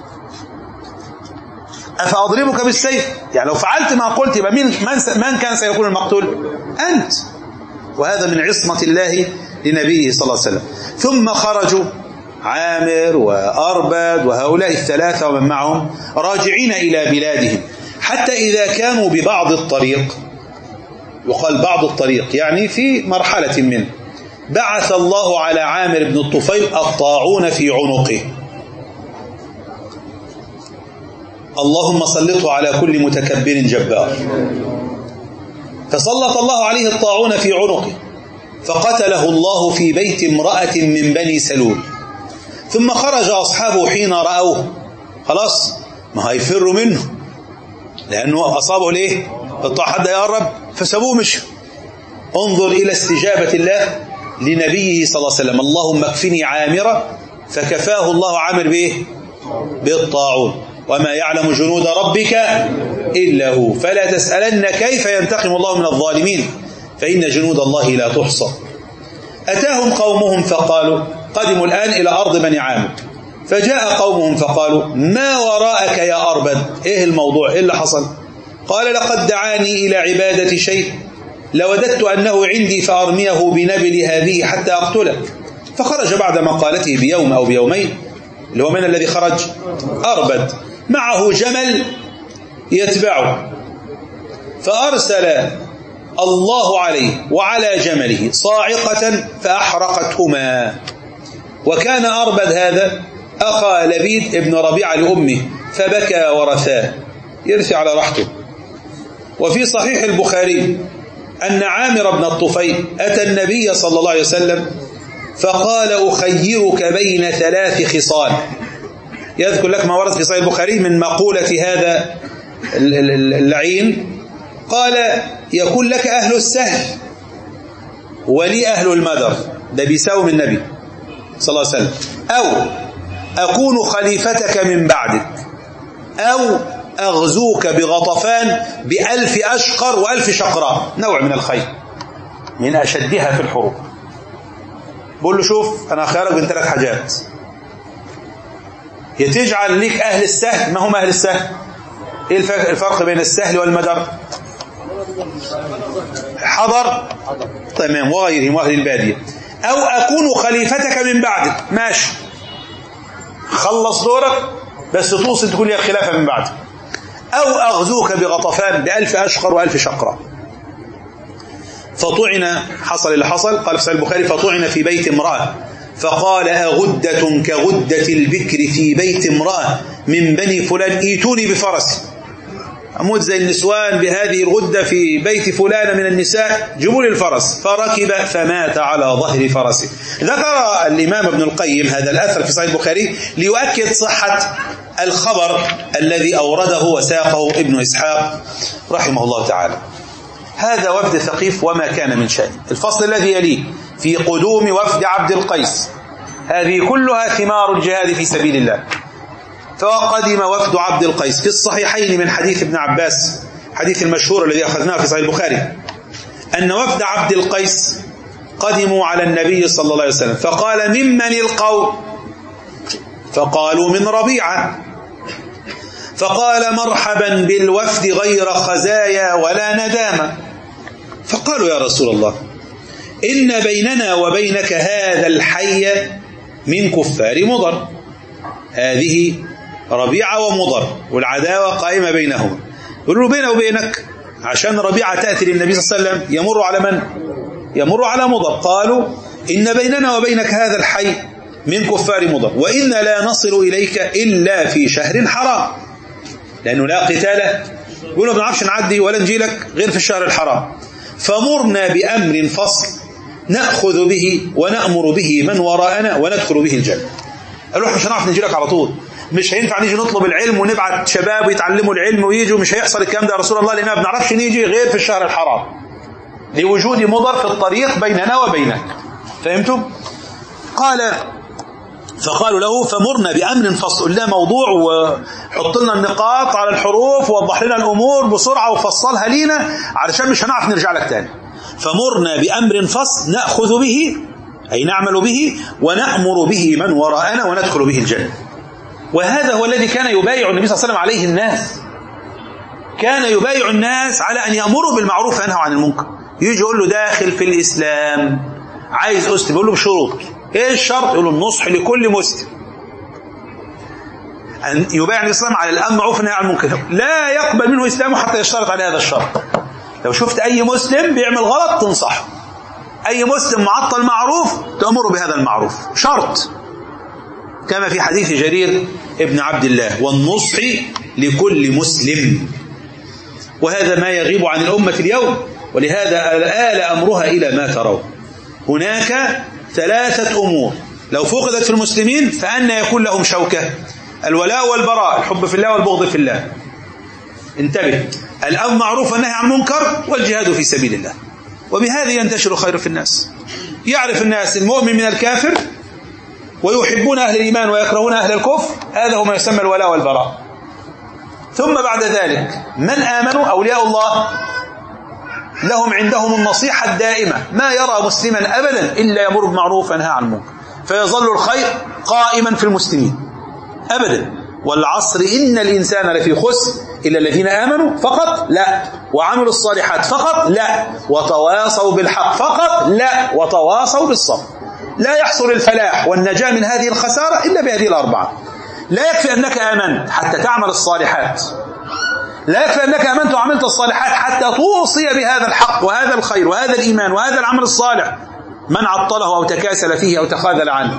S1: أفأضربك بالسيف؟ يعني لو فعلت ما قلت يبقى مين من كان سيكون المقتول؟ أنت. وهذا من عصمة الله لنبيه صلى الله عليه وسلم. ثم خرجوا عامر وأربد وهؤلاء الثلاثة ومن معهم راجعين إلى بلادهم، حتى إذا كانوا ببعض الطريق، يقال بعض الطريق يعني في مرحلة منه، بعث الله على عامر بن الطفيل الطاعون في عنقه. اللهم سلطه على كل متكبر جبار. فسلط الله عليه الطاعون في عنقه، فقتله الله في بيت امرأة من بني سلول. ثم خرج أصحابه حين رأوه، خلاص ما هيفروا منه لأنه أصابه ليه؟ الطاعة حد يقرب، فسابوه مش. انظر إلى استجابة الله لنبيه صلى الله عليه وسلم: اللهم اكفني عامرة، فكفاه الله عامر بإيه؟ بالطاعون. وما يعلم جنود ربك إلا هو، فلا تسألن كيف ينتقم الله من الظالمين، فإن جنود الله لا تحصى. أتاهم قومهم فقالوا، قدموا الآن إلى أرض بني عامر، فجاء قومهم فقالوا: ما وراءك يا أربد؟ إيه الموضوع؟ إيه اللي حصل؟ قال: لقد دعاني إلى عبادة شيء لوددت أنه عندي فأرميه بنبل هذه حتى أقتله. فخرج بعد مقالته بيوم أو بيومين، اللي هو من الذي خرج؟ أربد، معه جمل يتبعه، فأرسل الله عليه وعلى جمله صاعقة فأحرقتهما. وكان أربد هذا أخا لبيد ابن ربيعة لأمه، فبكى ورثاه، يرثي على راحته. وفي صحيح البخاري أن عامر بن الطفيل أتى النبي صلى الله عليه وسلم فقال: أخيرك بين ثلاث خصال. يذكر لك ما ورد في صحيح البخاري من مقولة هذا اللعين، قال: يكون لك أهل السهل ولي أهل المدر، ده بيساوم النبي صلى الله عليه وسلم، أو أكون خليفتك من بعدك، أو أغزوك بغطفان بألف أشقر وألف شقراء، نوع من الخيل من أشدها في الحروب. بقول له: شوف أنا خيارك بين ثلاث حاجات، يتجعل لك أهل السهل. ما هم أهل السهل؟ إيه الفرق بين السهل والمدر؟ حضر، تمام، وغيرهم وأهل البادية. أو أكون خليفتك من بعدك، ماشي، خلص دورك بس توصل تقول لي الخلافة من بعدك. أو أغزوك بغطفان بألف أشقر وألف شقراء. فطعن، حصل اللي حصل، قال في صحيح البخاري: فطعن في بيت امرأة فقال أغدة كغدة البكر في بيت امرأة من بني فلان ايتوني بفرسي، أموت زي النسوان بهذه الغدة في بيت فلان من النساء، جيبوا لي الفرس. فركب فمات على ظهر فرسه. ذكر الإمام ابن القيم هذا الأثر في صحيح البخاري ليؤكد صحة الخبر الذي أورده وساقه ابن إسحاق رحمه الله تعالى. هذا وفد ثقيف وما كان من شأن. الفصل الذي يليه في قدوم وفد عبد القيس، هذه كلها ثمار الجهاد في سبيل الله. فقدم وفد عبد القيس في الصحيحين من حديث ابن عباس، حديث المشهور الذي أخذناه في صحيح البخاري، أن وفد عبد القيس قدموا على النبي صلى الله عليه وسلم فقال ممن القوم؟ فقالوا من ربيعة. فقال مرحبا بالوفد غير خزايا ولا ندامة. فقالوا يا رسول الله إن بيننا وبينك هذا الحي من كفار مضر. هذه ربيعة ومضر والعداوة قائمة بينهم. يقولوا بينه وبينك عشان ربيعة تأتي للنبي صلى الله عليه وسلم يمر على من؟ يمر على مضر. قالوا إن بيننا وبينك هذا الحي من كفار مضر وإنا لا نصل إليك إلا في شهر حرام، لأنه لا قتال، يقولوا ما بنعرفش نعدي ولا نجيلك غير في الشهر الحرام. فمرنا بأمر فصل نأخذ به ونأمر به من وراءنا وندخل به الجنة. قالوا احنا مش هنعرف نجيلك على طول، مش هينفع نيجي نطلب العلم ونبعت شباب يتعلموا العلم ويجوا، مش هيحصل الكلام ده يا رسول الله، لأننا ما بنعرفش نيجي غير في الشهر الحرام لوجود مضر في الطريق بيننا وبينك. فهمتم؟ قال فقالوا له فمرنا بأمر فصل، قلنا موضوع وحط لنا النقاط على الحروف ووضح لنا الأمور بسرعة وفصلها لينا علشان مش هنعرف نرجع لك تاني. فمرنا بأمر فصل نأخذ به أي نعمل به ونأمر به من وراءنا وندخل به الجنة. وهذا هو الذي كان يبايع النبي صلى الله عليه وسلم عليه الناس. كان يبايع الناس على أن يأمروا بالمعروف وينهوا عن المنكر. يجي يقول له داخل في الإسلام عايز أسلم، يقول له بشروط. ايه الشرط؟ يقول له النصح لكل مسلم، أن يبايع الإسلام على الأمر بالمعروف والنهي عن المنكر، لا يقبل منه إسلامه حتى يشترط على هذا الشرط. لو شفت أي مسلم بيعمل غلط تنصحه، أي مسلم معطل معروف تأمره بهذا المعروف، شرط. كما في حديث جرير ابن عبد الله والنصح لكل مسلم. وهذا ما يغيب عن الأمة اليوم، ولهذا آل أمرها إلى ما ترون. هناك ثلاثة أمور لو فقدت في المسلمين فأن يكون لهم شوكة: الولاء والبراء، الحب في الله والبغض في الله. انتبه، الأمر معروف والنهي عن المنكر والجهاد في سبيل الله، وبهذه ينتشر خير في الناس. يعرف الناس المؤمن من الكافر ويحبون أهل الإيمان ويكرهون أهل الكفر، هذا هو ما يسمى الولاء والبراء. ثم بعد ذلك من آمنوا أولياء الله لهم عندهم النصيحة الدائمة، ما يرى مسلما أبدا إلا يمر بالمعروف وينهى عن المنكر، فيظل الخير قائما في المسلمين أبدا. والعصر إن الإنسان لفي خسر إلا الذين آمنوا فقط لا، وعملوا الصالحات فقط لا، وتواصوا بالحق فقط لا، وتواصوا بالصبر. لا يحصل الفلاح والنجاة من هذه الخسارة إلا بهذه الأربعة. لا يكفي أنك آمنت حتى تعمل الصالحات، لا يكفي أنك آمنت وعملت الصالحات حتى توصي بهذا الحق وهذا الخير وهذا الإيمان وهذا العمل الصالح من عطله أو تكاسل فيه أو تخاذل عنه.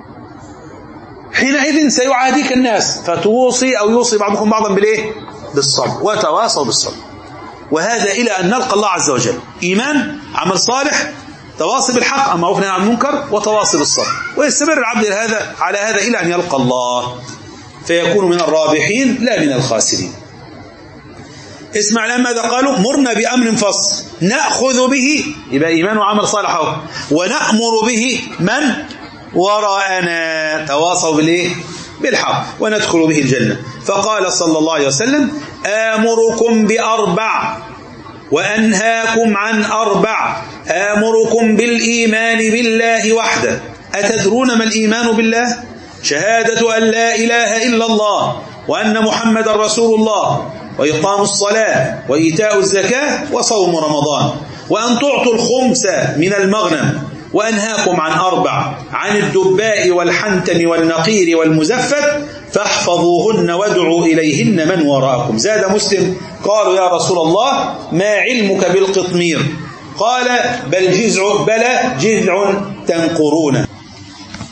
S1: حينئذ سيعاديك الناس فتوصي أو يوصي بعضكم بعضا بالإيه؟ بالصبر، وتواصوا بالصبر. وهذا إلى أن نلقى الله عز وجل. إيمان، عمل صالح، تواصي بالحق، أما عن عن المنكر، وتواصي بالصبر. ويستمر العبد هذا على هذا إلى أن يلقى الله فيكون من الرابحين لا من الخاسرين. اسمع الآن ماذا قالوا: مرنا بأمر فصل نأخذ به، يبقى إيمان وعمل صالح أهو، ونأمر به من وراءنا، تواصوا بالإيه؟ بالحق، وندخل به الجنة. فقال صلى الله عليه وسلم: آمركم بأربع وأنهاكم عن أربع، آمركم بالإيمان بالله وحده. أتدرون ما الإيمان بالله؟ شهادة أن لا إله إلا الله وأن محمد رسول الله، وإقام الصلاة وإيتاء الزكاة وصوم رمضان، وأن تعطوا الخمس من المغنم. وأنهاكم عن أربع: عن الدباء والحنتم والنقير والمزفت، فاحفظوهن وادعوا إليهن من وراءكم. زاد مسلم: قالوا يا رسول الله ما علمك بالقطمير؟ قال: بل جذع بل جذع تنقرون.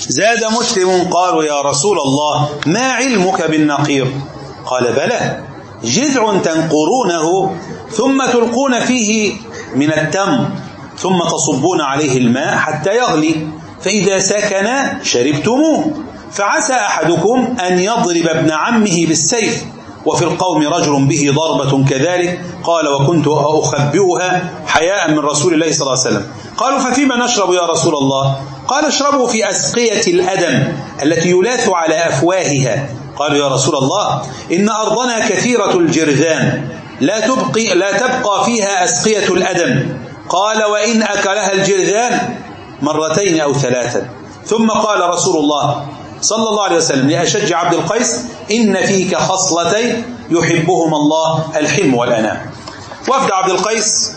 S1: زاد مسلم قالوا يا رسول الله ما علمك بالنقير؟ قال بلى، جذع تنقرونه ثم تلقون فيه من التمر ثم تصبون عليه الماء حتى يغلي، فإذا سكن شربتموه، فعسى أحدكم أن يضرب ابن عمه بالسيف، وفي القوم رجل به ضربة كذلك. قال وكنت أخبئها حياء من رسول الله صلى الله عليه وسلم. قالوا ففيما نشرب يا رسول الله؟ قال اشربوا في أسقية الأدم التي يلاث على أفواهها. قالوا يا رسول الله إن أرضنا كثيرة الجرذان لا تبقي, لا تبقى فيها أسقية الأدم. قال وإن أكلها الجرذان مرتين أو ثلاثا. ثم قال رسول الله صلى الله عليه وسلم لأشج عبد القيس إن فيك خصلتين يحبهما الله، الحلم والأناة. وفد عبد القيس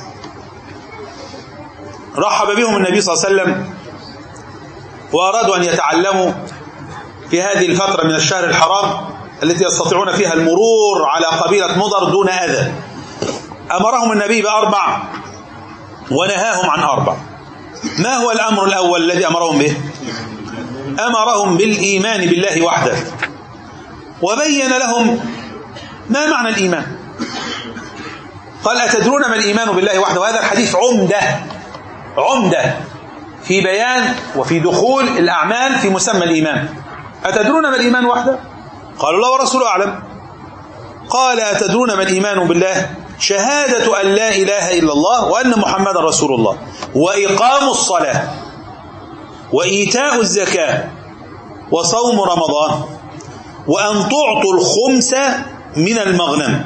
S1: رحب بهم النبي صلى الله عليه وسلم وأرادوا أن يتعلموا في هذه الفترة من الشهر الحرام التي يستطيعون فيها المرور على قبيلة مضر دون أذى. أمرهم النبي بأربع ونهاهم عن أربع. ما هو الأمر الأول الذي أمرهم به؟ أمرهم بالإيمان بالله وحده، وبين لهم ما معنى الإيمان. قال أتدرون ما الإيمان بالله وحده؟ وهذا الحديث عمدة عمدة في بيان وفي دخول الأعمال في مسمى الإيمان. أتدرون ما الإيمان وحده؟ قالوا الله ورسوله أعلم. قال أتدرون ما الإيمان بالله؟ شهادة أن لا إله إلا الله وأن محمد رسول الله، وإقام الصلاة، وإيتاء الزكاة، وصوم رمضان، وأن تعطوا الخمس من المغنم.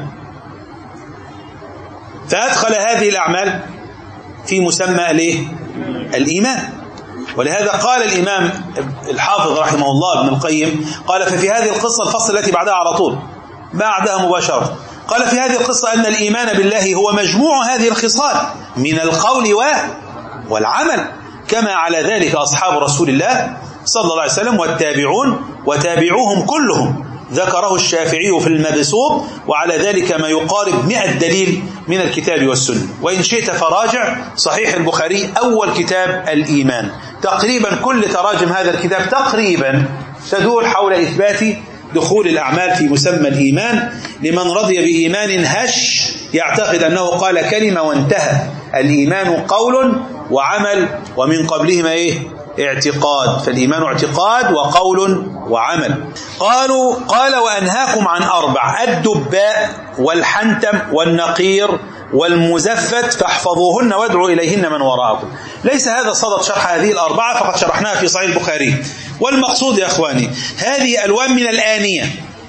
S1: فأدخل هذه الأعمال في مسمى الإيمان. ولهذا قال الإمام الحافظ رحمه الله ابن القيم قال ففي هذه القصة الفصل التي بعدها على طول بعدها مباشرة قال في هذه القصة أن الإيمان بالله هو مجموع هذه الخصال من القول والعمل، كما على ذلك أصحاب رسول الله صلى الله عليه وسلم والتابعون وتابعوهم كلهم. ذكره الشافعي في المبسوط، وعلى ذلك ما يقارب مئة دليل من الكتاب والسنة. وإن شئت فراجع صحيح البخاري أول كتاب الإيمان. تقريبا كل تراجم هذا الكتاب تقريبا تدور حول إثبات دخول الأعمال في مسمى الإيمان لمن رضي بإيمان هش يعتقد أنه قال كلمة وانتهى. الإيمان قول وعمل، ومن قبلهما إيه؟ اعتقاد. فالإيمان اعتقاد وقول وعمل. قالوا قال وأنهاكم عن أربع: الدباء والحنتم والنقير والمزفت فاحفظوهن وادعوا إليهن من وراءكم. ليس هذا صدد شرح هذه الأربعة، فقد شرحناها في صحيح البخاري. والمقصود يا أخواني هذه ألوان من الآنية،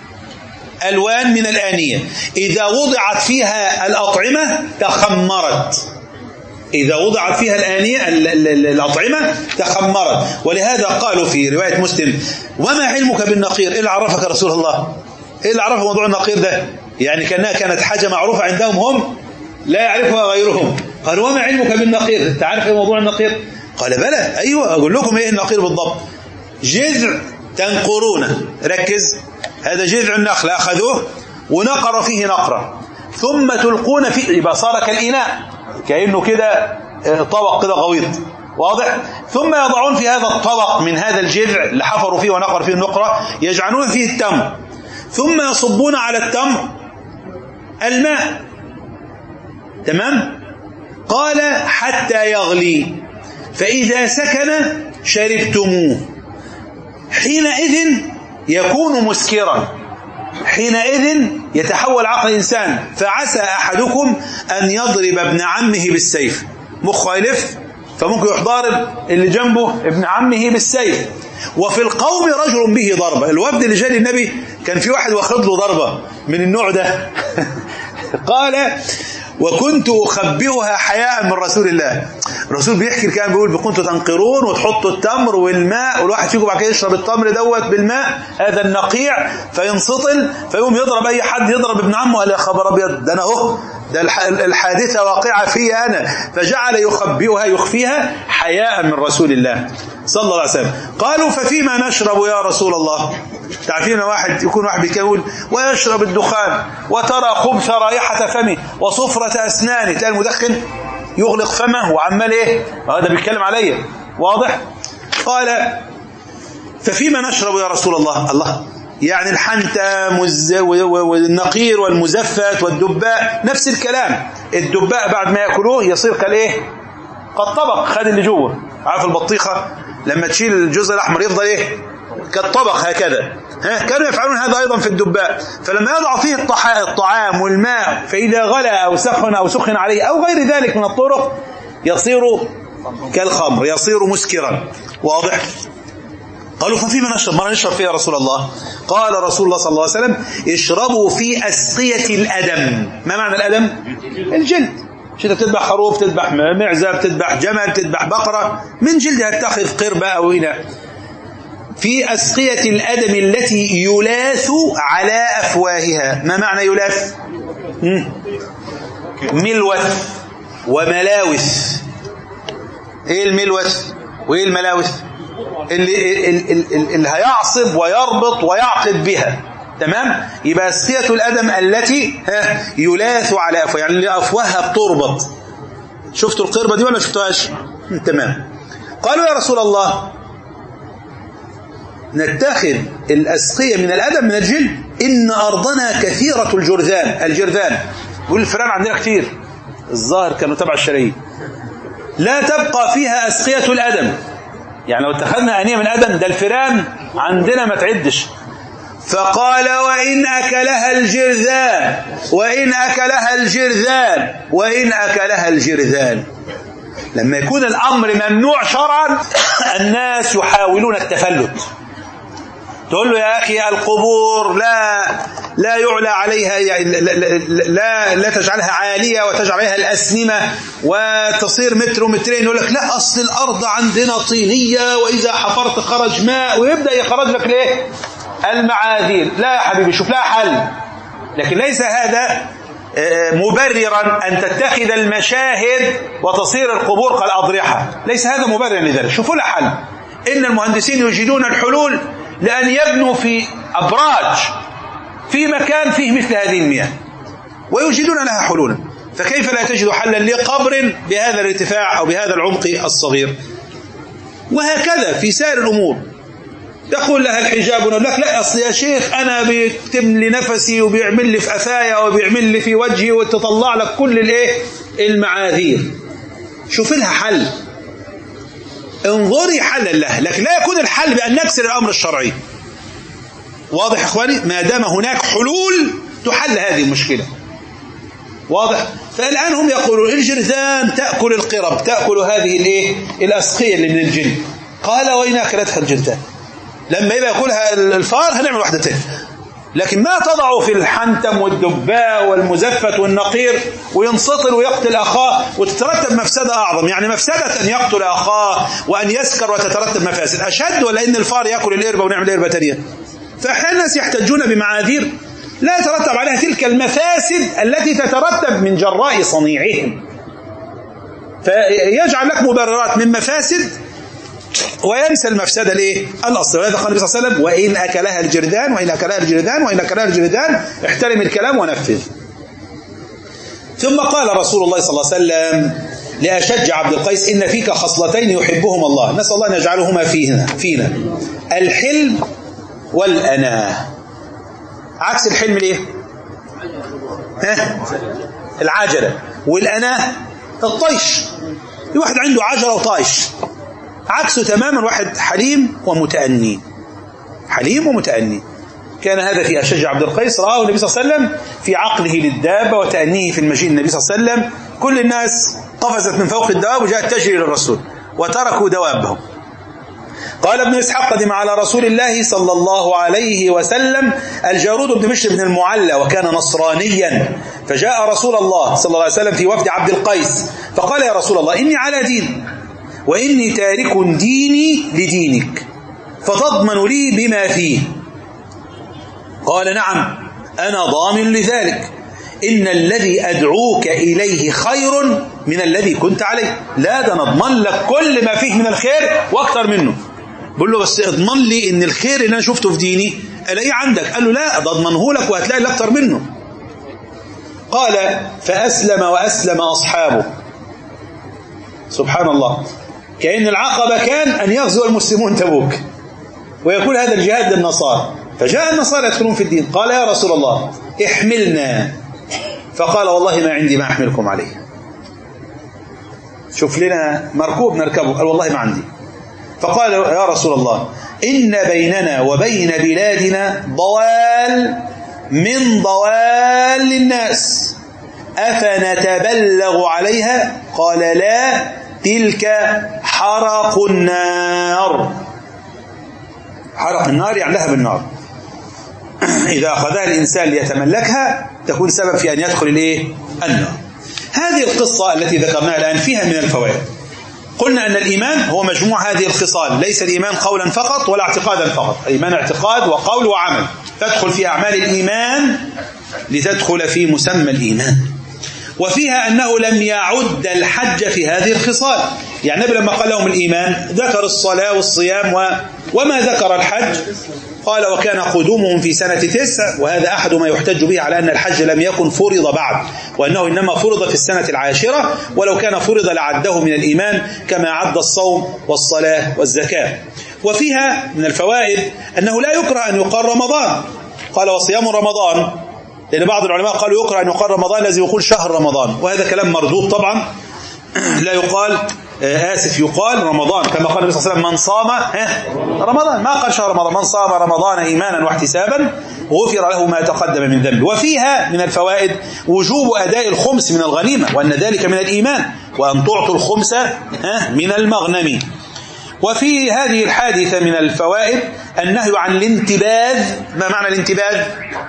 S1: ألوان من الآنية إذا وضعت فيها الأطعمة تخمرت. إذا وضعت فيها الآنية الأطعمة تخمرت. ولهذا قالوا في رواية مسلم: وما علمك بالنقير؟ إيه اللي عرفك يا رسول الله؟ إيه اللي عرفك موضوع النقير ده؟ يعني كأنها كانت حاجة معروفة عندهم هم لا يعرفها غيرهم. قالوا وما علمك بالنقير؟ أنت عارف إيه موضوع النقير؟ قال بلى، أيوة أقول لكم إيه النقير بالضبط. جذع تنقرونه، ركز، هذا جذع النخل أخذوه ونقر فيه نقرة ثم تلقون فيه، يبقى صار كالإناء، كأنه كده طبق كده غويط، واضح؟ ثم يضعون في هذا الطبق من هذا الجذع اللي حفروا فيه ونقر فيه النقرة يجعلون فيه التمر، ثم يصبون على التمر الماء، تمام؟ قال حتى يغلي، فإذا سكن شربتموه، حينئذ يكون مسكرا، حينئذ يتحول عقل الإنسان، فعسى أحدكم أن يضرب ابن عمه بالسيف. مخه يلف فممكن يحضرب اللي جنبه ابن عمه بالسيف. وفي القوم رجل به ضربة. الوفد اللي جاء للنبي كان في واحد واخد له ضربة من النوع ده. قال وكنت أخبئها حياء من رسول الله. الرسول بيحكي كان بيقول كنتوا تنقرون وتحطوا التمر والماء، والواحد فيكم بعد كده يشرب التمر دوت بالماء، هذا النقيع، فينسطل فيقوم يضرب أي حد، يضرب ابن عمه. قال يا خبر أبيض، ده أنا أهو، ده الحادثة واقعة في أنا. فجعل يخبئها يخفيها حياء من رسول الله صلى الله عليه وسلم. قالوا ففيما نشرب يا رسول الله؟ تعرفين واحد يكون واحد بيقول ويشرب الدخان وترى خبث رائحة فمه وصفرة أسنانه، تلاقي المدخن يغلق فمه وعمال ايه؟ هذا بيتكلم عليا، واضح؟ قال ففيما نشرب يا رسول الله؟ الله، يعني الحنتم والنقير والمزفت والدباء نفس الكلام. الدباء بعد ما يأكلوه يصير كالايه؟ كالطبق، خد اللي جوه. عارف البطيخة لما تشيل الجزء الأحمر يفضل ايه؟ كالطبق هكذا. ها، كانوا يفعلون هذا أيضا في الدباء. فلما يضع فيه الطعام والماء فإذا غلى أو سخن أو سخن عليه أو غير ذلك من الطرق يصير كالخمر، يصير مسكرا. واضح؟ قالوا ففيما نشرب؟ ما نشرب فيه يا رسول الله؟ قال رسول الله صلى الله عليه وسلم اشربوا في أسقية الأدم. ما معنى الأدم؟ الجلد. شئت بتذبح خروف، تذبح معزة، بتذبح جمل، تذبح بقرة، من جلدها تأخذ قربة أو إناء. في أسقية الأدم التي يلاث على أفواهها. ما معنى يلاث؟ ملوث وملاوث. ايه الملوث وايه الملاوث؟ اللي, اللي, اللي هيعصب ويربط ويعقد بها. تمام؟ يبقى أسقية الأدم التي يلاث على أفواه، يعني اللي أفواهها بتربط. شفتوا القربة دي ولا شفتوهاش؟ تمام. قالوا يا رسول الله نتخذ الأسقية من الأدم من الجلد؟ إن أرضنا كثيرة الجرذان. الجرذان يقول الفئران عندنا كثير، الظاهر كانوا تبع الشرعية. لا تبقى فيها أسقية الأدم، يعني لو اتخذنا آنية من أدم ده الفئران عندنا ما تعدش. فقال وإن أكلها الجرذان، وإن أكلها الجرذان، وإن أكلها الجرذان. لما يكون الأمر ممنوع شرعا الناس يحاولون التفلت. تقول له يا أخي القبور لا لا يعلى عليها، يعني لا, لا, لا تجعلها عالية وتجعل عليها الأسنمة وتصير متر ومترين. يقول لك لا أصل الأرض عندنا طينية وإذا حفرت خرج ماء، ويبدأ يخرج لك ليه؟ المعاذير. لا يا حبيبي، شوف لها حل. لكن ليس هذا مبررا أن تتخذ المشاهد وتصير القبور كالأضرحة، ليس هذا مبررا لذلك. شوفوا لها حل. إن المهندسين يجدون الحلول لأن يبنوا في أبراج في مكان فيه مثل هذه المياه ويجدون لها حلولا، فكيف لا تجد حلا لقبر بهذا الارتفاع أو بهذا العمق الصغير؟ وهكذا في سائر الأمور. يقول لها الحجاب ونقول لك لا أصل يا شيخ أنا بيكتم لي نفسي وبيعمل لي في أثايا وبيعمل لي في وجهي وتطلع لك كل الايه المعاذير. شوف لها حل، انظري حلا لها، لكن لا يكون الحل بأن نكسر الأمر الشرعي. واضح إخواني؟ ما دام هناك حلول تحل هذه المشكلة. واضح؟ فالآن هم يقولون الجرذان تأكل القرب، تأكل هذه الايه الأسقية اللي من الجلد. قال وإن أكلتها الجرذان، لما يبقى يأكلها الفار هنعمل واحدة تانية، لكن ما تضع في الحنتم والدباء والمزفت والنقير وينسطل ويقتل أخاه وتترتب مفسدة أعظم. يعني مفسدة أن يقتل أخاه وأن يسكر وتترتب مفاسد أشد، ولا إن الفار يأكل الإربة ونعمل إربة تانية؟ فأحيانا الناس يحتجون بمعاذير لا يترتب عليها تلك المفاسد التي تترتب من جراء صنيعهم، فيجعل لك مبررات من مفاسد وينسى المفسدة ليه؟ الأصل. وهذا قال النبي صلى الله عليه وسلم وإن أكلها الجرذان، وإن أكلها الجرذان، وإن أكلها الجرذان، احترم الكلام ونفذ. ثم قال رسول الله صلى الله عليه وسلم لأشج عبد القيس إن فيك خصلتين يحبهما الله، نسأل الله أن يجعلهما فينا فينا الحلم والأناة. عكس الحلم ليه؟ ها؟ العجلة. والأناة الطيش. واحد عنده عجلة وطايش، عكسه تماما واحد حليم ومتأني. حليم ومتأني. كان هذا في أشج عبد القيس، رآه النبي صلى الله عليه وسلم في عقله للدابة وتأنيه في المجيء النبي صلى الله عليه وسلم. كل الناس قفزت من فوق الدواب وجاءت تجري للرسول وتركوا دوابهم. قال ابن إسحاق قدم على رسول الله صلى الله عليه وسلم الجارود بن بشر بن المعلى وكان نصرانيا، فجاء رسول الله صلى الله عليه وسلم في وفد عبد القيس فقال يا رسول الله إني على دين وإني تارك ديني لدينك فتضمن لي بما فيه. قال نعم أنا ضامن لذلك، إن الذي أدعوك إليه خير من الذي كنت عليه. لا ده نضمن لك كل ما فيه من الخير وأكثر منه. بقول له بس اضمن لي إن الخير اللي أنا شفته في ديني ألاقيه عندك. قال له لا ده اضمنه لك وهتلاقي الأكثر منه. قال فأسلم وأسلم أصحابه. سبحان الله، كأن العقبة كان أن يغزو المسلمون تبوك. ويكون هذا الجهاد للنصارى. فجاء النصارى يدخلون في الدين، قال يا رسول الله احملنا، فقال والله ما عندي ما أحملكم عليه. شوف لنا مركوب نركبه، قال والله ما عندي. فقال يا رسول الله إن بيننا وبين بلادنا ضوال من ضوال الناس أفنتبلغ عليها؟ قال لا، تلك حرق النار. حرق النار يعني لهب النار، إذا أخذها الإنسان ليتملكها تكون سبب في أن يدخل الإيه؟ النار. هذه القصة التي ذكرناها الآن فيها من الفوائد. قلنا أن الإيمان هو مجموع هذه الخصال، ليس الإيمان قولا فقط ولا اعتقادا فقط، الإيمان اعتقاد وقول وعمل، تدخل في أعمال الإيمان لتدخل في مسمى الإيمان. وفيها أنه لم يعد الحج في هذه الخصال، يعني النبي لما قال لهم الإيمان ذكر الصلاة والصيام و... وما ذكر الحج. قال وكان قدومهم في سنة تسع، وهذا أحد ما يحتج به على أن الحج لم يكن فرض بعد، وأنه إنما فرض في السنة العاشرة، ولو كان فرض لعده من الإيمان كما عد الصوم والصلاة والزكاة. وفيها من الفوائد أنه لا يكره أن يقال رمضان، قال وصيام رمضان، لأن بعض العلماء قالوا يكره أن يقال رمضان لازم يقول شهر رمضان، وهذا كلام مردود طبعا. لا يقال آسف يقال رمضان، كما قال النبي صلى الله عليه وسلم من صام رمضان، ما قال شهر رمضان، من صام رمضان إيمانا واحتسابا غفر له ما تقدم من ذنبه. وفيها من الفوائد وجوب أداء الخمس من الغنيمة، وأن ذلك من الإيمان، وأن تعطوا الخمس من المغنم. وفي هذه الحادثة من الفوائد النهي عن الانتباذ. ما معنى الانتباذ؟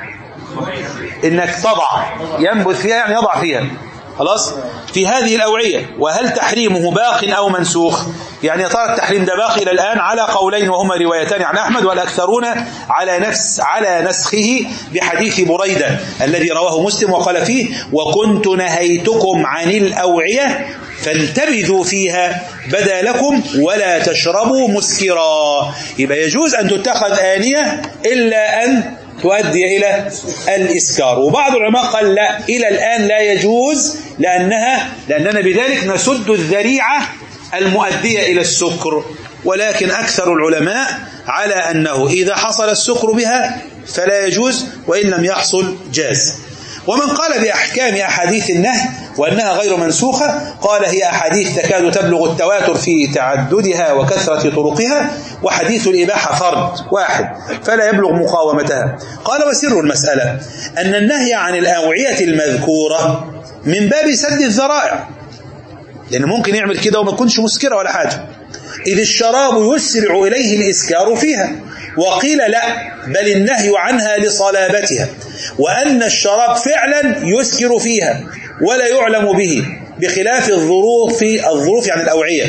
S1: إنك تضع، ينبذ فيها يعني يضع فيها، خلاص، في هذه الأوعية. وهل تحريمه باق أو منسوخ؟ يعني ترى التحريم ده باقي إلى الآن على قولين وهما روايتان عن أحمد، والأكثرون على نفس على نسخه بحديث بريدة الذي رواه مسلم وقال فيه وكنت نهيتكم عن الأوعية فانتبذوا فيها بدا لكم ولا تشربوا مسكرا. يبقى يجوز أن تتخذ آنية إلا أن تؤدي إلى الإسكار. وبعض العلماء قال لا، إلى الآن لا يجوز، لأنها لأننا بذلك نسد الذريعة المؤدية إلى السكر. ولكن أكثر العلماء على أنه إذا حصل السكر بها فلا يجوز، وإن لم يحصل جاز. ومن قال بأحكام أحاديث النهي وأنها غير منسوخة قال هي أحاديث تكاد تبلغ التواتر في تعددها وكثرة طرقها، وحديث الإباحة فرد واحد فلا يبلغ مقاومتها. قال وسر المسألة أن النهي عن الأوعية المذكورة من باب سد الذرائع، لأنه ممكن يعمل كده وما تكونش مسكرة ولا حاجة، إذ الشراب يسرع إليه الإسكار فيها. وقيل لا، بل النهي عنها لصلابتها، وأن الشراب فعلا يسكر فيها ولا يعلم به، بخلاف الظروف الظروف يعني الأوعية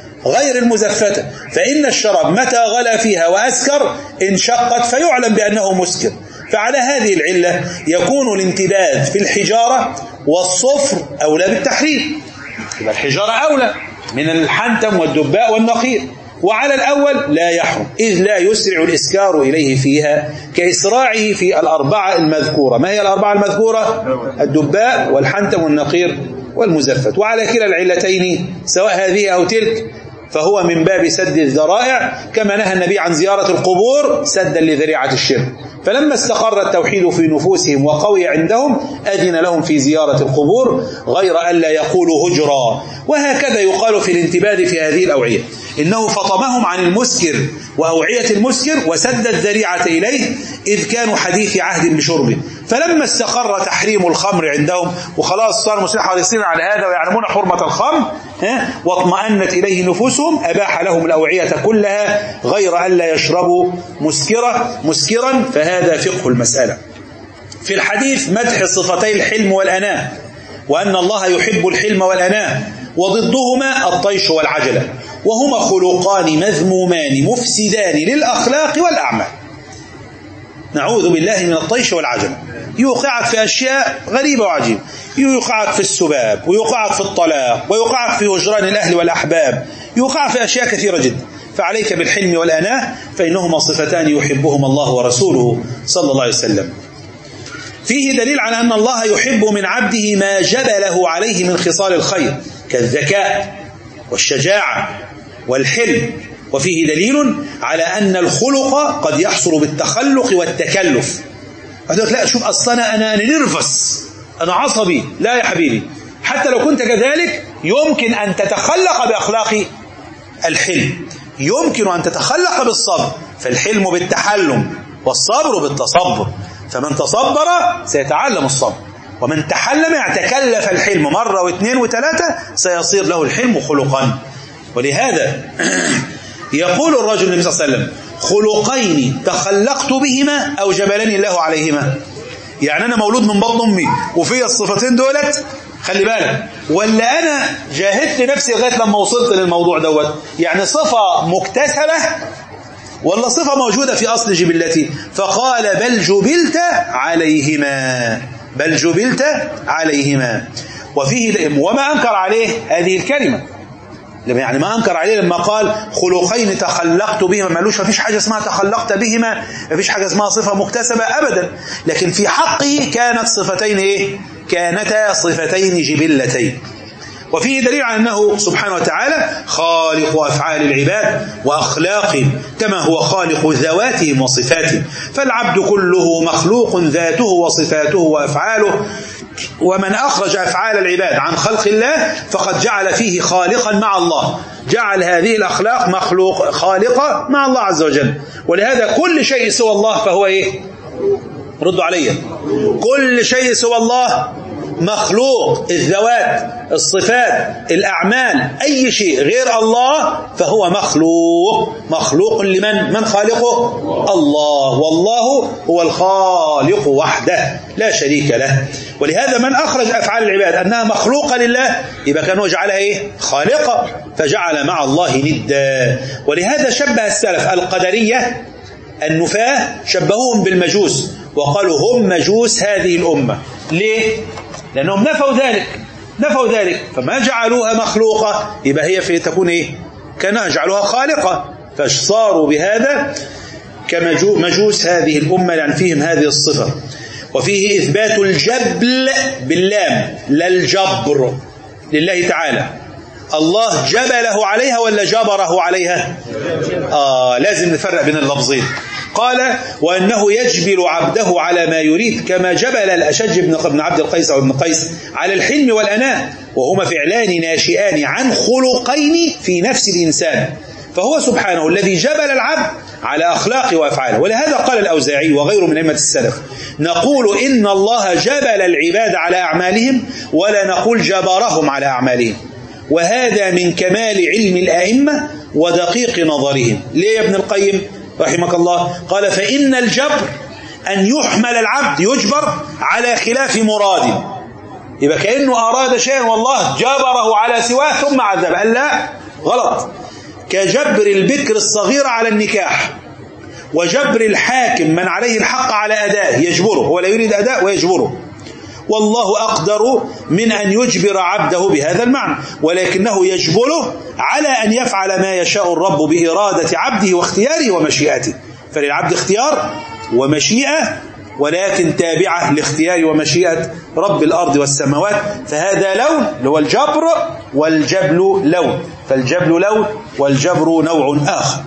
S1: غير المزفتة، فإن الشراب متى غلا فيها وأسكر انشقت فيعلم بأنه مسكر. فعلى هذه العلة يكون الانتباذ في الحجارة والصفر أولى بالتحريم، يبقى الحجارة أولى من الحنتم والدباء والنقير، وعلى الأول لا يحرم إذ لا يسرع الإسكار إليه فيها كإسراعه في الأربعة المذكورة. ما هي الأربعة المذكورة؟ الدباء والحنتم والنقير والمزفت. وعلى كلا العلتين سواء هذه أو تلك فهو من باب سد الذرائع، كما نهى النبي عن زيارة القبور سدا لذريعة الشرك. فلما استقر التوحيد في نفوسهم وقوي عندهم أذن لهم في زيارة القبور غير ألا يقولوا هجرا. وهكذا يقال في الانتباه في هذه الأوعية، إنه فطمهم عن المسكر وأوعية المسكر وسد الذريعة إليه إذ كانوا حديث عهد بشربه. فلما استقر تحريم الخمر عندهم وخلاص صار المسلمين حريصين على هذا ويعلمون حرمة الخمر واطمأنت إليه نفوسهم أباح لهم الأوعية كلها غير ألا يشربوا مسكرة مسكرا. فهذا فقه المسألة. في الحديث مدح صفتي الحلم والأناة، وأن الله يحب الحلم والأناة، وضدهما الطيش والعجلة، وهما خلقان مذمومان مفسدان للأخلاق والأعمال. نعوذ بالله من الطيش والعجلة، يوقعك في أشياء غريبة وعجيبة، يوقعك في السباب، ويوقعك في الطلاق، ويوقعك في هجران الأهل والأحباب، يوقعك في أشياء كثيرة جدا. فعليك بالحلم والأناة فإنهما صفتان يحبهما الله ورسوله صلى الله عليه وسلم. فيه دليل على أن الله يحب من عبده ما جبله عليه من خصال الخير كالذكاء والشجاعة والحلم وفيه دليل على أن الخلق قد يحصل بالتخلق والتكلف. أقول لا شوف أصلا أنا أنا نرفس، أنا عصبي. لا يا حبيبي، حتى لو كنت كذلك يمكن أن تتخلق بأخلاق الحلم، يمكن أن تتخلق بالصبر، فالحلم بالتحلم والصبر بالتصبر، فمن تصبر سيتعلم الصبر، ومن تحلم يتكلف الحلم مرة واثنين وثلاثة سيصير له الحلم خلقا. ولهذا يقول الرجل النبي صلى الله عليه وسلم: خلقين تخلقت بهما أو جبلني الله عليهما. يعني أنا مولود من بطن أمي وفي الصفتين دولت، خلي بالك، ولا أنا جاهدت نفسي لغاية لما وصلت للموضوع دوت؟ يعني صفة مكتسبة ولا صفة موجودة في أصل جبلتي؟ فقال: بل جبلت عليهما، بل جبلت عليهما. وفيه وما أنكر عليه هذه الكلمة، يعني ما أنكر عليه لما قال خلقين تخلقت بهما، ما قالوش ما فيش حاجة اسمها تخلقت بهما، ما فيش حاجة اسمها صفة مكتسبة أبدا، لكن في حقه كانت صفتين إيه؟ كانتا صفتين جبلتين. وفيه دليل على أنه سبحانه وتعالى خالق أفعال العباد وأخلاقهم كما هو خالق ذواتهم وصفاتهم، فالعبد كله مخلوق ذاته وصفاته وأفعاله، ومن أخرج أفعال العباد عن خلق الله فقد جعل فيه خالقا مع الله، جعل هذه الأخلاق مخلوق خالقة مع الله عز وجل. ولهذا كل شيء سوى الله فهو إيه؟ ردوا علي. كل شيء سوى الله مخلوق، الذوات، الصفات، الأعمال، أي شيء غير الله فهو مخلوق. مخلوق لمن؟ من خالقه؟ الله، والله هو الخالق وحده لا شريك له. ولهذا من أخرج أفعال العباد أنها مخلوقة لله يبقى كان جعلها إيه؟ خالقة، فجعل مع الله ندا. ولهذا شبه السلف القدرية النفاة شبهوهم بالمجوس وقالوا هم مجوس هذه الأمة. ليه؟ لأنهم نفوا ذلك، نفوا ذلك، فما جعلوها مخلوقة يبقى هي في تكون إيه؟ كانها جعلوها خالقة، فصاروا بهذا كمجوس هذه الأمة لأن فيهم هذه الصفة. وفيه إثبات الجبل باللام لا الجبر لله تعالى. الله جبله عليها ولا جبره عليها؟ آه لازم نفرق بين اللفظين. قال: وأنه يجبل عبده على ما يريد كما جبل الأشج بن عبد القيس أو ابن قيس على الحلم والأناة، وهما فعلان ناشئان عن خلقين في نفس الإنسان، فهو سبحانه الذي جبل العبد على أخلاقه وأفعاله. ولهذا قال الأوزاعي وغيره من أئمة السلف: نقول إن الله جبل العباد على أعمالهم ولا نقول جبرهم على أعمالهم، وهذا من كمال علم الأئمة ودقيق نظرهم. ليه يا ابن القيم رحمك الله؟ قال: فإن الجبر أن يحمل العبد يجبر على خلاف مراد، يبقى كأنه أراد شيئا والله جبره على سواه ثم عذب. قال لا، غلط. كجبر البكر الصغير على النكاح، وجبر الحاكم من عليه الحق على أداء يجبره، هو لا يريد أداء ويجبره، والله أقدر من أن يجبر عبده بهذا المعنى، ولكنه يجبره على أن يفعل ما يشاء الرب بإرادة عبده واختياره ومشيئته. فللعبد اختيار ومشيئة، ولكن تابعة لاختيار ومشيئة رب الأرض والسماوات. فهذا لون اللي هو الجبر، والجبل لون، فالجبل لون والجبر نوع آخر.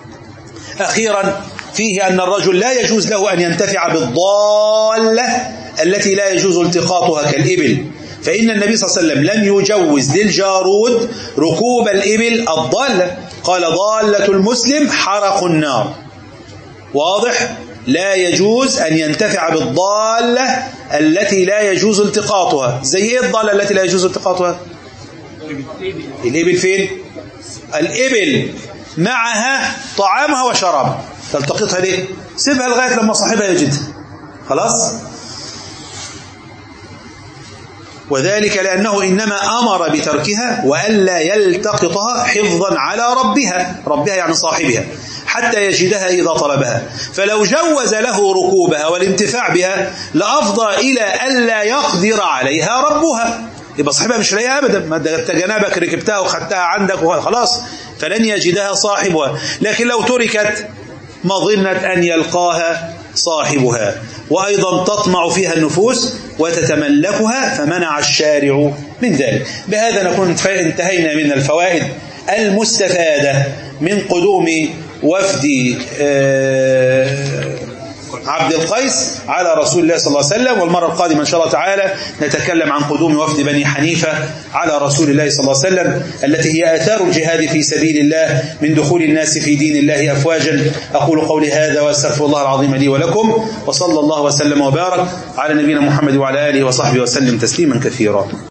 S1: أخيرا فيه أن الرجل لا يجوز له أن ينتفع بالضالة التي لا يجوز التقاطها كالإبل، فإن النبي صلى الله عليه وسلم لم يجوز للجارود ركوب الإبل الضالة، قال: ضالة المسلم حرق النار. واضح؟ لا يجوز أن ينتفع بالضالة التي لا يجوز التقاطها. زي إيه الضالة التي لا يجوز التقاطها؟ الإبل فين؟ الإبل معها طعامها وشرابها، تلتقطها ليه؟ سيبها لغاية لما صاحبها يجدها، خلاص؟ وذلك لأنه إنما أمر بتركها وألا يلتقطها حفظا على ربها، ربها يعني صاحبها، حتى يجدها إذا طلبها. فلو جوز له ركوبها والانتفاع بها لأفضى إلى ألا يقدر عليها ربها، يبقى صاحبها مش لاقيها أبدا، ما أنت جنابك ركبتها وخدتها عندك وخلاص، فلن يجدها صاحبها. لكن لو تركت مظنة أن يلقاها صاحبها، وأيضا تطمع فيها النفوس وتتملكها، فمنع الشارع من ذلك. بهذا نكون انتهينا من الفوائد المستفادة من قدوم وفد عبد القيس على رسول الله صلى الله عليه وسلم. والمرة القادمة إن شاء الله تعالى نتكلم عن قدوم وفد بني حنيفة على رسول الله صلى الله عليه وسلم، التي هي آثار الجهاد في سبيل الله من دخول الناس في دين الله أفواجا. أقول قولي هذا وأستغفر الله العظيم لي ولكم، وصلى الله وسلم وبارك على نبينا محمد وعلى آله وصحبه وسلم تسليما كثيرا.